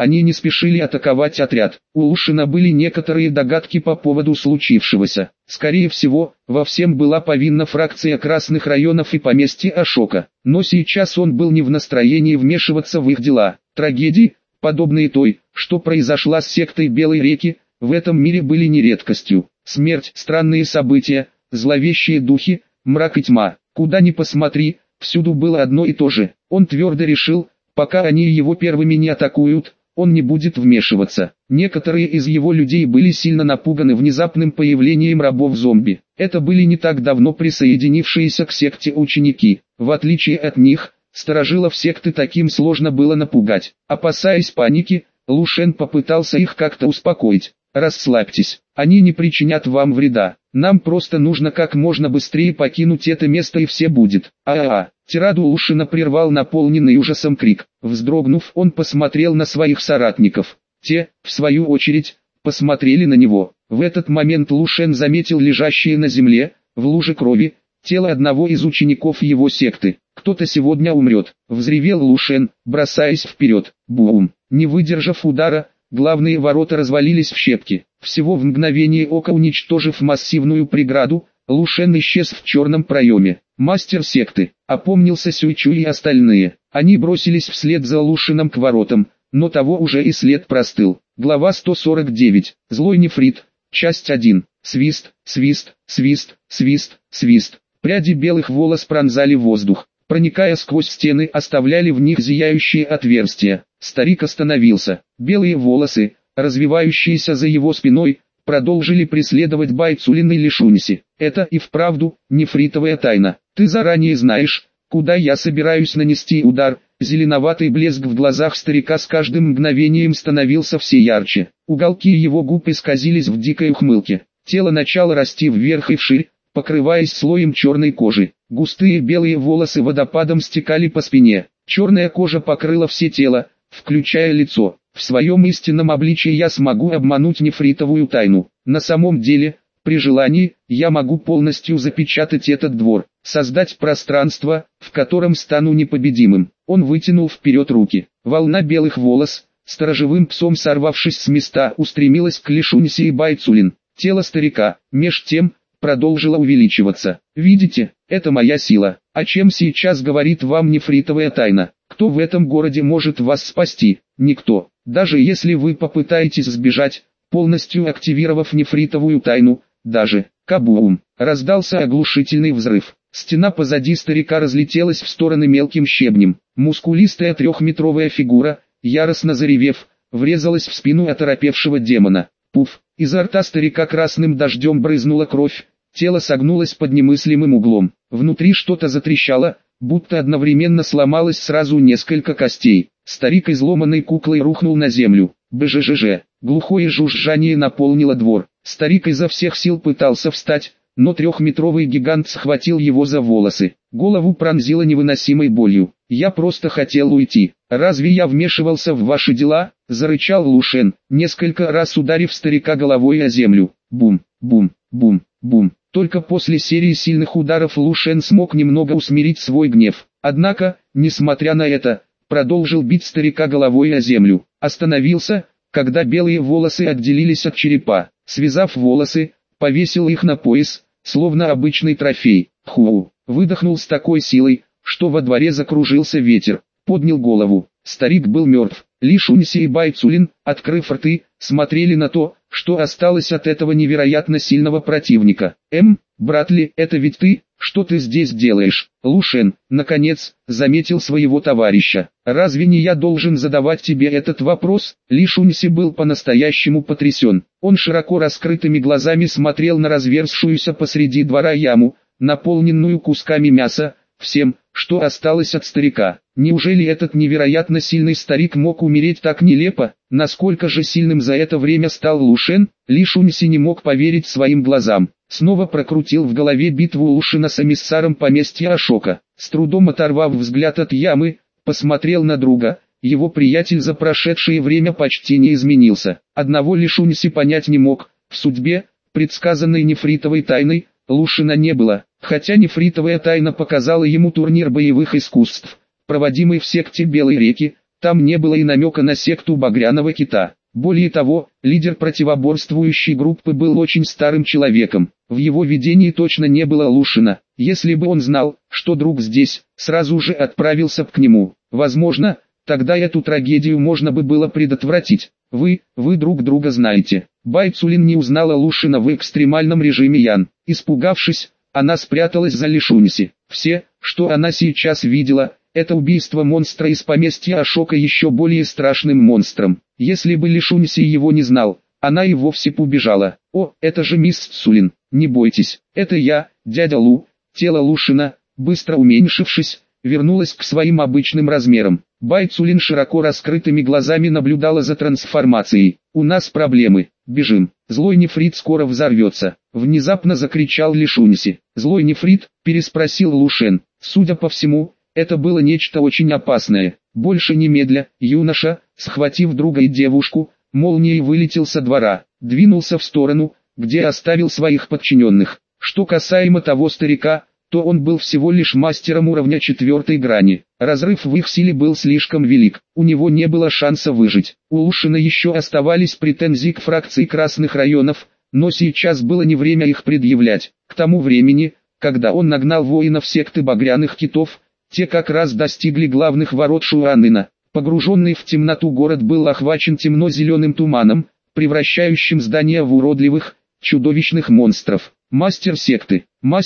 Они не спешили атаковать отряд. У Лушина были некоторые догадки по поводу случившегося. Скорее всего, во всем была повинна фракция Красных районов и поместье Ашока. Но сейчас он был не в настроении вмешиваться в их дела. Трагедии, подобные той, что произошла с сектой Белой реки, в этом мире были не редкостью. Смерть, странные события, зловещие духи, мрак и тьма. Куда ни посмотри, всюду было одно и то же. Он твердо решил, пока они его первыми не атакуют, он не будет вмешиваться. Некоторые из его людей были сильно напуганы внезапным появлением рабов-зомби. Это были не так давно присоединившиеся к секте ученики. В отличие от них, старожилов секты таким сложно было напугать. Опасаясь паники, Лушен попытался их как-то успокоить. «Расслабьтесь, они не причинят вам вреда. Нам просто нужно как можно быстрее покинуть это место и все будет». Тираду Лушина прервал наполненный ужасом крик. Вздрогнув, он посмотрел на своих соратников. Те, в свою очередь, посмотрели на него. В этот момент Лушен заметил лежащее на земле, в луже крови, тело одного из учеников его секты. «Кто-то сегодня умрет», — взревел Лушен, бросаясь вперед. Бум! Не выдержав удара, главные ворота развалились в щепки. Всего в мгновение ока уничтожив массивную преграду, Лушен исчез в черном проеме. Мастер секты, опомнился Сюйчу и остальные. Они бросились вслед за Лушином к воротам, но того уже и след простыл. Глава 149. Злой нефрит. Часть 1. Свист, свист, свист, свист, свист. Пряди белых волос пронзали воздух, проникая сквозь стены, оставляли в них зияющие отверстия. Старик остановился. Белые волосы, развивающиеся за его спиной, продолжили преследовать Байцулин и Лишуньси. Это и вправду нефритовая тайна. Ты заранее знаешь, куда я собираюсь нанести удар. Зеленоватый блеск в глазах старика с каждым мгновением становился все ярче. Уголки его губ исказились в дикой ухмылке. Тело начало расти вверх и вширь, покрываясь слоем черной кожи. Густые белые волосы водопадом стекали по спине. Черная кожа покрыла все тело, включая лицо. В своем истинном обличии я смогу обмануть нефритовую тайну. На самом деле, при желании, я могу полностью запечатать этот двор, создать пространство, в котором стану непобедимым. Он вытянул вперед руки. Волна белых волос, сторожевым псом сорвавшись с места, устремилась к Лишуньси и Байцулин. Тело старика, меж тем, продолжило увеличиваться. Видите, это моя сила. О чем сейчас говорит вам нефритовая тайна? Кто в этом городе может вас спасти? Никто. Даже если вы попытаетесь сбежать, полностью активировав нефритовую тайну, даже. Кабум! Раздался оглушительный взрыв. Стена позади старика разлетелась в стороны мелким щебнем. Мускулистая трехметровая фигура, яростно заревев, врезалась в спину оторопевшего демона. Пуф! Изо рта старика красным дождем брызнула кровь. Тело согнулось под немыслимым углом. Внутри что-то затрещало, будто одновременно сломалось сразу несколько костей. Старик изломанной куклой рухнул на землю. Бжжж. Глухое жужжание наполнило двор. Старик изо всех сил пытался встать, но трехметровый гигант схватил его за волосы. Голову пронзило невыносимой болью. «Я просто хотел уйти. Разве я вмешивался в ваши дела?» – зарычал Лушен, несколько раз ударив старика головой о землю. Бум, бум, бум, бум. Только после серии сильных ударов Лушен смог немного усмирить свой гнев. Однако, несмотря на это, продолжил бить старика головой о землю. Остановился, когда белые волосы отделились от черепа. Связав волосы, повесил их на пояс, словно обычный трофей. Выдохнул с такой силой, что во дворе закружился ветер. Поднял голову. Старик был мертв. Лишуньси и Байцулин, открыв рты, смотрели на то, что осталось от этого невероятно сильного противника. Братли, это ведь ты? Что ты здесь делаешь?» Лушен, наконец, заметил своего товарища. «Разве не я должен задавать тебе этот вопрос?» Лишуньси был по-настоящему потрясен. Он широко раскрытыми глазами смотрел на разверзшуюся посреди двора яму, наполненную кусками мяса, всем, что осталось от старика. Неужели этот невероятно сильный старик мог умереть так нелепо? Насколько же сильным за это время стал Лушен? Лишуньси не мог поверить своим глазам. Снова прокрутил в голове битву Лушена с эмиссаром поместья Ашока. С трудом оторвав взгляд от ямы, посмотрел на друга. Его приятель за прошедшее время почти не изменился. Одного Лишуньси понять не мог. В судьбе, предсказанной нефритовой тайной, Лушена не было. Хотя нефритовая тайна показала ему турнир боевых искусств, проводимый в секте Белой реки, Там не было и намека на секту Багряного Кита. Более того, лидер противоборствующей группы был очень старым человеком. В его видении точно не было Лушина. Если бы он знал, что друг здесь, сразу же отправился бы к нему. Возможно, тогда эту трагедию можно бы было предотвратить. Вы друг друга знаете. Байцулин не узнала Лушина в экстремальном режиме Ян. Испугавшись, она спряталась за Лишуньси. Все, что она сейчас видела, это убийство монстра из поместья Ашока еще более страшным монстром. Если бы Лишуньси его не знал, она и вовсе побежала. «О, это же мисс Цулин, не бойтесь, это я, дядя Лу». Тело Лушина, быстро уменьшившись, вернулось к своим обычным размерам. Байцулин широко раскрытыми глазами наблюдала за трансформацией. «У нас проблемы, бежим, злой нефрит скоро взорвется», — внезапно закричал Лишуньси. «Злой нефрит?» — переспросил Лушен. Судя по всему, это было нечто очень опасное. Больше немедля, юноша, схватив друга и девушку, молнией вылетел со двора, двинулся в сторону, где оставил своих подчиненных. Что касаемо того старика, то он был всего лишь мастером уровня 4 грани. Разрыв в их силе был слишком велик, у него не было шанса выжить. У Лушина еще оставались претензии к фракции красных районов, но сейчас было не время их предъявлять. К тому времени, когда он нагнал воинов секты Багряных Китов, те как раз достигли главных ворот Шуанына. Погруженный в темноту город был охвачен темно-зеленым туманом, превращающим здания в уродливых, чудовищных монстров. Мастер секты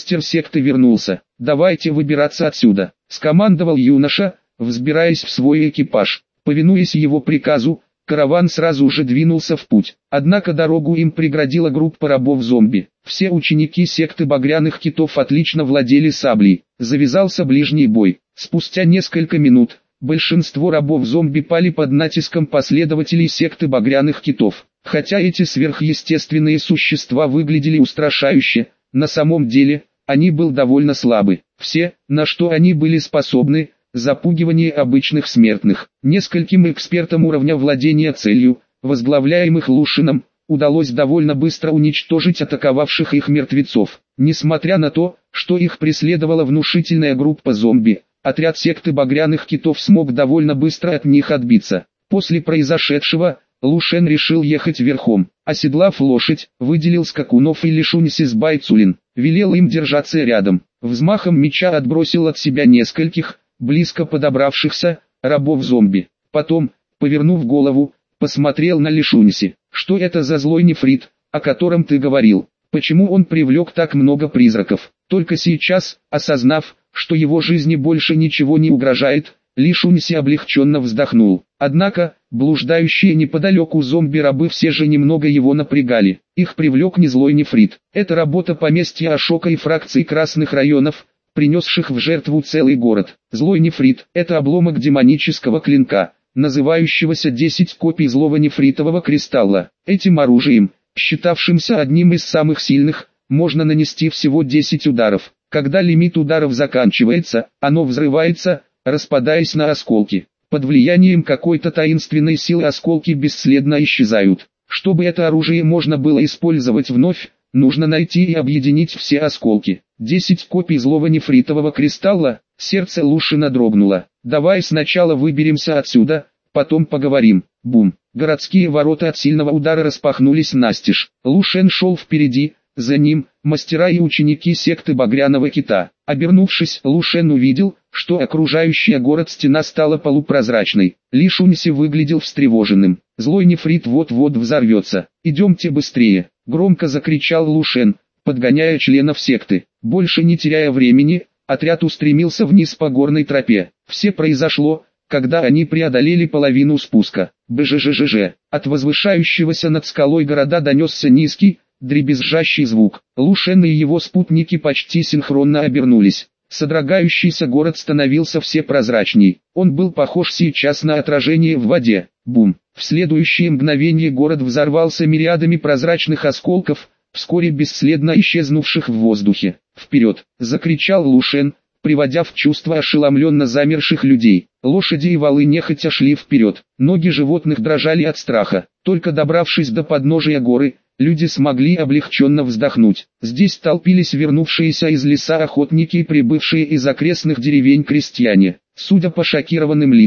вернулся. «Давайте выбираться отсюда», — скомандовал юноша, взбираясь в свой экипаж. Повинуясь его приказу, караван сразу же двинулся в путь. Однако дорогу им преградила группа рабов-зомби. Все ученики секты Багряных Китов отлично владели саблей. Завязался ближний бой. Спустя несколько минут, большинство рабов-зомби пали под натиском последователей секты Багряных Китов. Хотя эти сверхъестественные существа выглядели устрашающе, на самом деле, они были довольно слабы. Все, на что они были способны, запугивание обычных смертных. Нескольким экспертам уровня владения целью, возглавляемых Лушином, удалось довольно быстро уничтожить атаковавших их мертвецов. Несмотря на то, что их преследовала внушительная группа зомби, отряд секты Багряных Китов смог довольно быстро от них отбиться. После произошедшего, Лушен решил ехать верхом. Оседлав лошадь, выделил скакунов и Лишуньси с Байцулин, велел им держаться рядом. Взмахом меча отбросил от себя нескольких, близко подобравшихся, рабов-зомби. Потом, повернув голову, посмотрел на Лишуньси. «Что это за злой нефрит, о котором ты говорил? Почему он привлек так много призраков?» Только сейчас, осознав, что его жизни больше ничего не угрожает, Лишуньси облегченно вздохнул. Однако, блуждающие неподалеку зомби-рабы все же немного его напрягали. Их привлек не злой нефрит. Это работа поместья Ашока и фракции красных районов, принесших в жертву целый город. Злой нефрит – это обломок демонического клинка, называющегося 10 копий злого нефритового кристалла. Этим оружием, считавшимся одним из самых сильных, можно нанести всего 10 ударов. Когда лимит ударов заканчивается, оно взрывается, распадаясь на осколки. Под влиянием какой-то таинственной силы осколки бесследно исчезают. Чтобы это оружие можно было использовать вновь, нужно найти и объединить все осколки. 10 копий злого нефритового кристалла, сердце Лушина дрогнуло. «Давай сначала выберемся отсюда, потом поговорим». Бум! Городские ворота от сильного удара распахнулись настежь. Лушен шел впереди, за ним, мастера и ученики секты Багряного Кита. Обернувшись, Лушен увидел, что окружающая город стена стала полупрозрачной. Лишуньси выглядел встревоженным. «Злой нефрит вот-вот взорвется. Идемте быстрее!» — громко закричал Лушен, подгоняя членов секты. Больше не теряя времени, отряд устремился вниз по горной тропе. Все произошло, когда они преодолели половину спуска. Бжжжж. От возвышающегося над скалой города донесся низкий, дребезжащий звук. Лушен и его спутники почти синхронно обернулись. Содрогающийся город становился все прозрачней. Он был похож сейчас на отражение в воде. Бум! В следующее мгновение город взорвался мириадами прозрачных осколков, вскоре бесследно исчезнувших в воздухе. «Вперед!» — закричал Лушен, приводя в чувство ошеломленно замерших людей. Лошади и валы нехотя шли вперед. Ноги животных дрожали от страха. Только добравшись до подножия горы, люди смогли облегченно вздохнуть. Здесь толпились вернувшиеся из леса охотники и прибывшие из окрестных деревень крестьяне. Судя по шокированным лицам,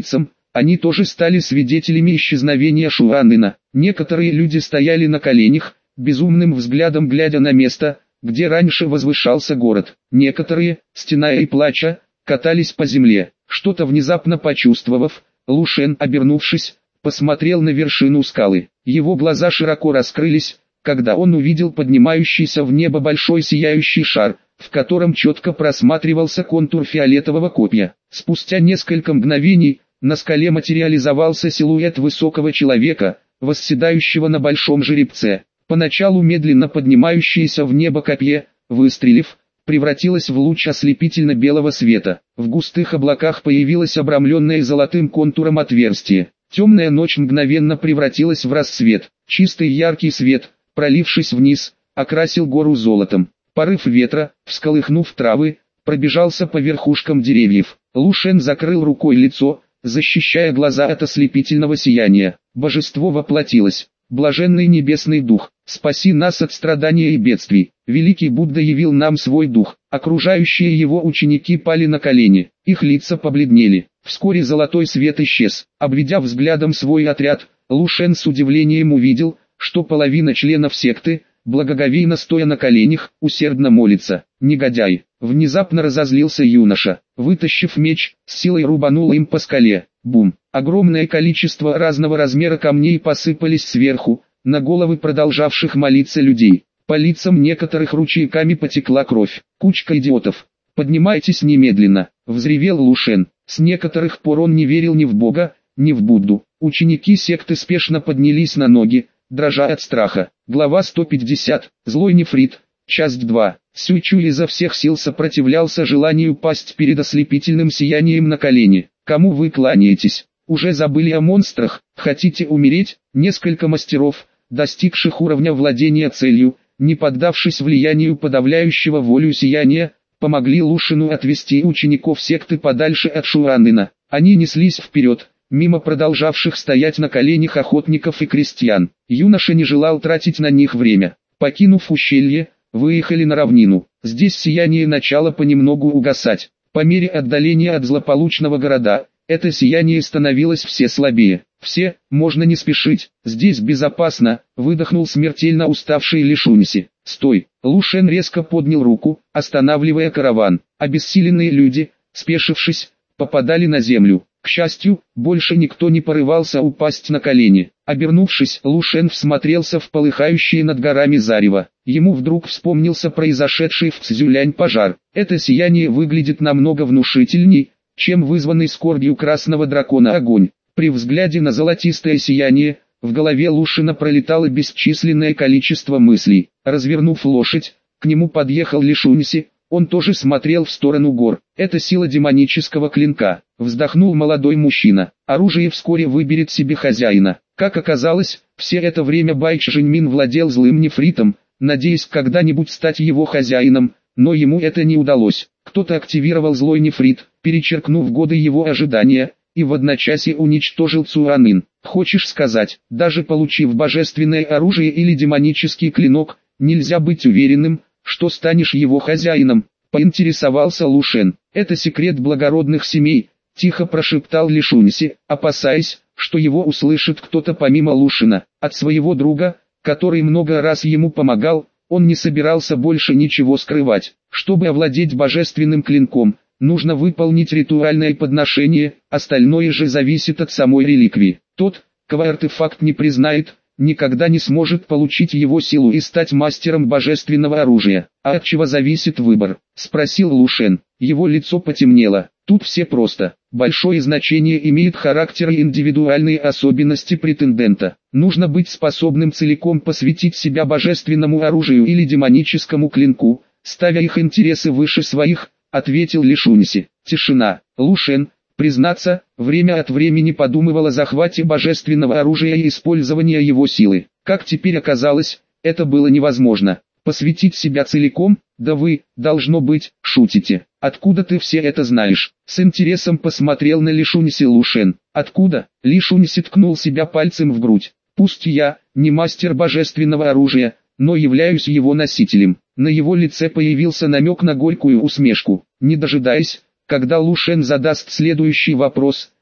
Они тоже стали свидетелями исчезновения Шуанына. Некоторые люди стояли на коленях, безумным взглядом глядя на место, где раньше возвышался город. Некоторые, стеная и плача, катались по земле. Что-то внезапно почувствовав, Лушен, обернувшись, посмотрел на вершину скалы. Его глаза широко раскрылись, когда он увидел поднимающийся в небо большой сияющий шар, в котором четко просматривался контур фиолетового копья. Спустя несколько мгновений, на скале материализовался силуэт высокого человека, восседающего на большом жеребце. Поначалу медленно поднимающееся в небо копье, выстрелив, превратилось в луч ослепительно-белого света. В густых облаках появилось обрамленное золотым контуром отверстие. Темная ночь мгновенно превратилась в рассвет. Чистый яркий свет, пролившись вниз, окрасил гору золотом. Порыв ветра, всколыхнув травы, пробежался по верхушкам деревьев. Лушен закрыл рукой лицо, защищая глаза от ослепительного сияния. Божество воплотилось. Блаженный небесный дух, спаси нас от страдания и бедствий. Великий Будда явил нам свой дух. Окружающие его ученики пали на колени, их лица побледнели. Вскоре золотой свет исчез. Обведя взглядом свой отряд, Лушен с удивлением увидел, что половина членов секты, благоговейно стоя на коленях, усердно молится. Негодяй! Внезапно разозлился юноша. Вытащив меч, с силой рубанул им по скале. Бум! Огромное количество разного размера камней посыпались сверху, на головы продолжавших молиться людей. По лицам некоторых ручейками потекла кровь. Кучка идиотов! Поднимайтесь немедленно! Взревел Лушен. С некоторых пор он не верил ни в Бога, ни в Будду. Ученики секты спешно поднялись на ноги, дрожа от страха. Глава 150. Злой нефрит. Часть 2. Сюйчу изо всех сил сопротивлялся желанию пасть перед ослепительным сиянием на колени. Кому вы кланяетесь? Уже забыли о монстрах? Хотите умереть? Несколько мастеров, достигших уровня владения целью, не поддавшись влиянию подавляющего волю сияния, помогли Лушену отвести учеников секты подальше от Шуанына. Они неслись вперед, мимо продолжавших стоять на коленях охотников и крестьян. Юноша не желал тратить на них время. Покинув ущелье, выехали на равнину. Здесь сияние начало понемногу угасать. По мере отдаления от злополучного города, это сияние становилось все слабее. Все, можно не спешить, здесь безопасно, выдохнул смертельно уставший Лишуньси. Стой! Лушен резко поднял руку, останавливая караван. Обессиленные люди, спешившись, попадали на землю. К счастью, больше никто не порывался упасть на колени. Обернувшись, Лушен всмотрелся в полыхающие над горами зарево. Ему вдруг вспомнился произошедший в Цзюлянь пожар. Это сияние выглядит намного внушительней, чем вызванный скорбью красного дракона огонь. При взгляде на золотистое сияние, в голове Лушена пролетало бесчисленное количество мыслей. Развернув лошадь, к нему подъехал Лишуньси. Он тоже смотрел в сторону гор. Это сила демонического клинка. Вздохнул молодой мужчина. Оружие вскоре выберет себе хозяина. Как оказалось, все это время Байч Жиньмин владел злым нефритом, надеясь когда-нибудь стать его хозяином, но ему это не удалось. Кто-то активировал злой нефрит, перечеркнув годы его ожидания, и в одночасье уничтожил Цуанын. Хочешь сказать, даже получив божественное оружие или демонический клинок, нельзя быть уверенным, что станешь его хозяином, поинтересовался Лушен. Это секрет благородных семей, тихо прошептал Лишуньси, опасаясь, что его услышит кто-то помимо Лушена. От своего друга, который много раз ему помогал, он не собирался больше ничего скрывать. Чтобы овладеть божественным клинком, нужно выполнить ритуальное подношение, остальное же зависит от самой реликвии. Тот, кого артефакт не признает, никогда не сможет получить его силу и стать мастером божественного оружия. А от чего зависит выбор? Спросил Лушен. Его лицо потемнело. Тут все просто. Большое значение имеет характер и индивидуальные особенности претендента. Нужно быть способным целиком посвятить себя божественному оружию или демоническому клинку, ставя их интересы выше своих, ответил Лишуньси. Тишина. Лушен, признаться, время от времени подумывал о захвате божественного оружия и использовании его силы. Как теперь оказалось, это было невозможно. Посвятить себя целиком? Да вы, должно быть, шутите. Откуда ты все это знаешь? С интересом посмотрел на Лишуньси Лушен. Откуда? Лишуньси ткнул себя пальцем в грудь. Пусть я, не мастер божественного оружия, но являюсь его носителем. На его лице появился намек на горькую усмешку. Не дожидаясь, когда Лушен задаст следующий вопрос,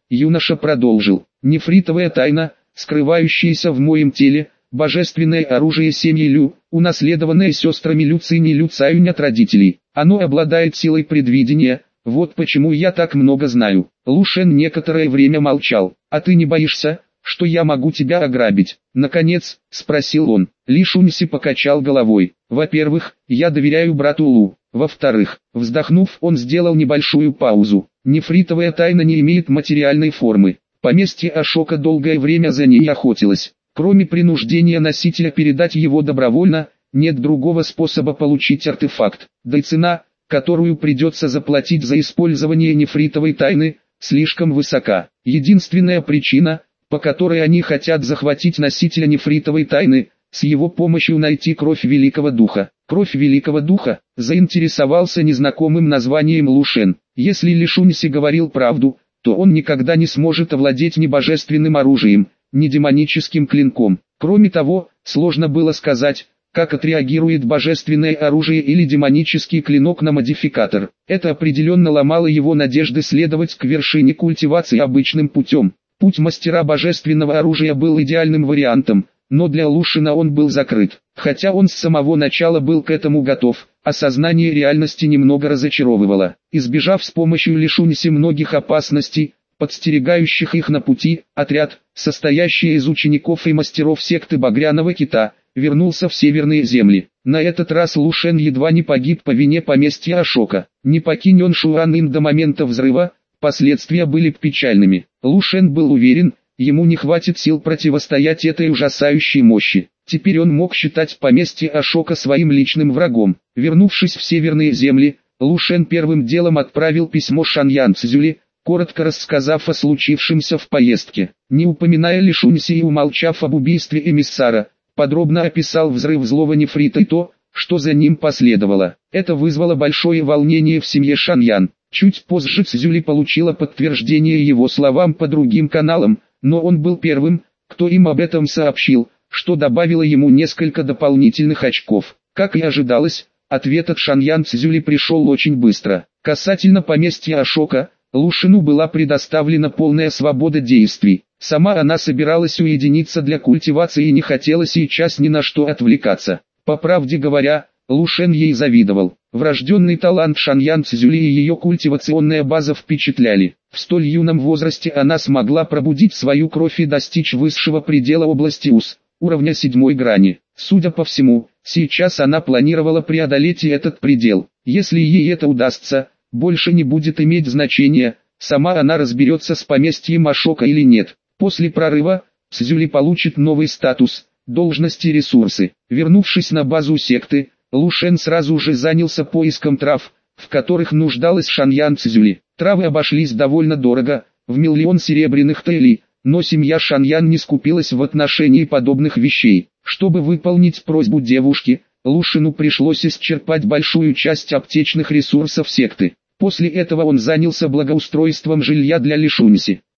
юноша продолжил. Нефритовая тайна, скрывающаяся в моем теле, божественное оружие семьи Лю, унаследованное сестрами Лю Цинь и Лю Цаюнь от родителей. Оно обладает силой предвидения, вот почему я так много знаю. Лу Шен некоторое время молчал. А ты не боишься, что я могу тебя ограбить? Наконец, спросил он. Ли Шуньси покачал головой. Во-первых, я доверяю брату Лу. Во-вторых, вздохнув, он сделал небольшую паузу. Нефритовая тайна не имеет материальной формы. Поместье Ашока долгое время за ней охотилось. Кроме принуждения носителя передать его добровольно, нет другого способа получить артефакт. Да и цена, которую придется заплатить за использование нефритовой тайны, слишком высока. Единственная причина, по которой они хотят захватить носителя нефритовой тайны, с его помощью найти кровь Великого Духа. Кровь Великого Духа, заинтересовался незнакомым названием Лу Шен. Если Ли Шуньси говорил правду, то он никогда не сможет овладеть ни божественным оружием, ни демоническим клинком. Кроме того, сложно было сказать, как отреагирует божественное оружие или демонический клинок на модификатор. Это определенно ломало его надежды следовать к вершине культивации обычным путем. Путь мастера божественного оружия был идеальным вариантом, но для Лушина он был закрыт. Хотя он с самого начала был к этому готов, осознание реальности немного разочаровывало. Избежав с помощью Ли Шуньси многих опасностей, подстерегающих их на пути, отряд, состоящий из учеников и мастеров секты Багряного Кита, вернулся в северные земли. На этот раз Лу Шен едва не погиб по вине поместья Ашока. Не покинь он Шуанын до момента взрыва, последствия были печальными. Лу Шен был уверен, ему не хватит сил противостоять этой ужасающей мощи. Теперь он мог считать поместье Ашока своим личным врагом. Вернувшись в северные земли, Лу Шен первым делом отправил письмо Шаньян Цзюли, коротко рассказав о случившемся в поездке. Не упоминая Ли Шуньси и умолчав об убийстве эмиссара, подробно описал взрыв злого нефрита и то, что за ним последовало. Это вызвало большое волнение в семье Шаньян. Чуть позже Цзюли получила подтверждение его словам по другим каналам, но он был первым, кто им об этом сообщил, что добавило ему несколько дополнительных очков. Как и ожидалось, ответ от Шаньян Цзюли пришел очень быстро. Касательно поместья Ашока, Лушину была предоставлена полная свобода действий. Сама она собиралась уединиться для культивации и не хотела сейчас ни на что отвлекаться. По правде говоря, Лу Шен ей завидовал. Врожденный талант Шаньян Цзюли и ее культивационная база впечатляли. В столь юном возрасте она смогла пробудить свою кровь и достичь высшего предела области УС, уровня 7 грани. Судя по всему, сейчас она планировала преодолеть и этот предел. Если ей это удастся, больше не будет иметь значения, сама она разберется с поместьем Ашока или нет. После прорыва, Цзюли получит новый статус, должности и ресурсы. Вернувшись на базу секты, Лу Шен сразу же занялся поиском трав, в которых нуждалась Шаньян Цзюли. Травы обошлись довольно дорого, в 1 миллион серебряных тэйлей, но семья Шаньян не скупилась в отношении подобных вещей. Чтобы выполнить просьбу девушки, Лу Шену пришлось исчерпать большую часть аптечных ресурсов секты. После этого он занялся благоустройством жилья для Ли Шуньси.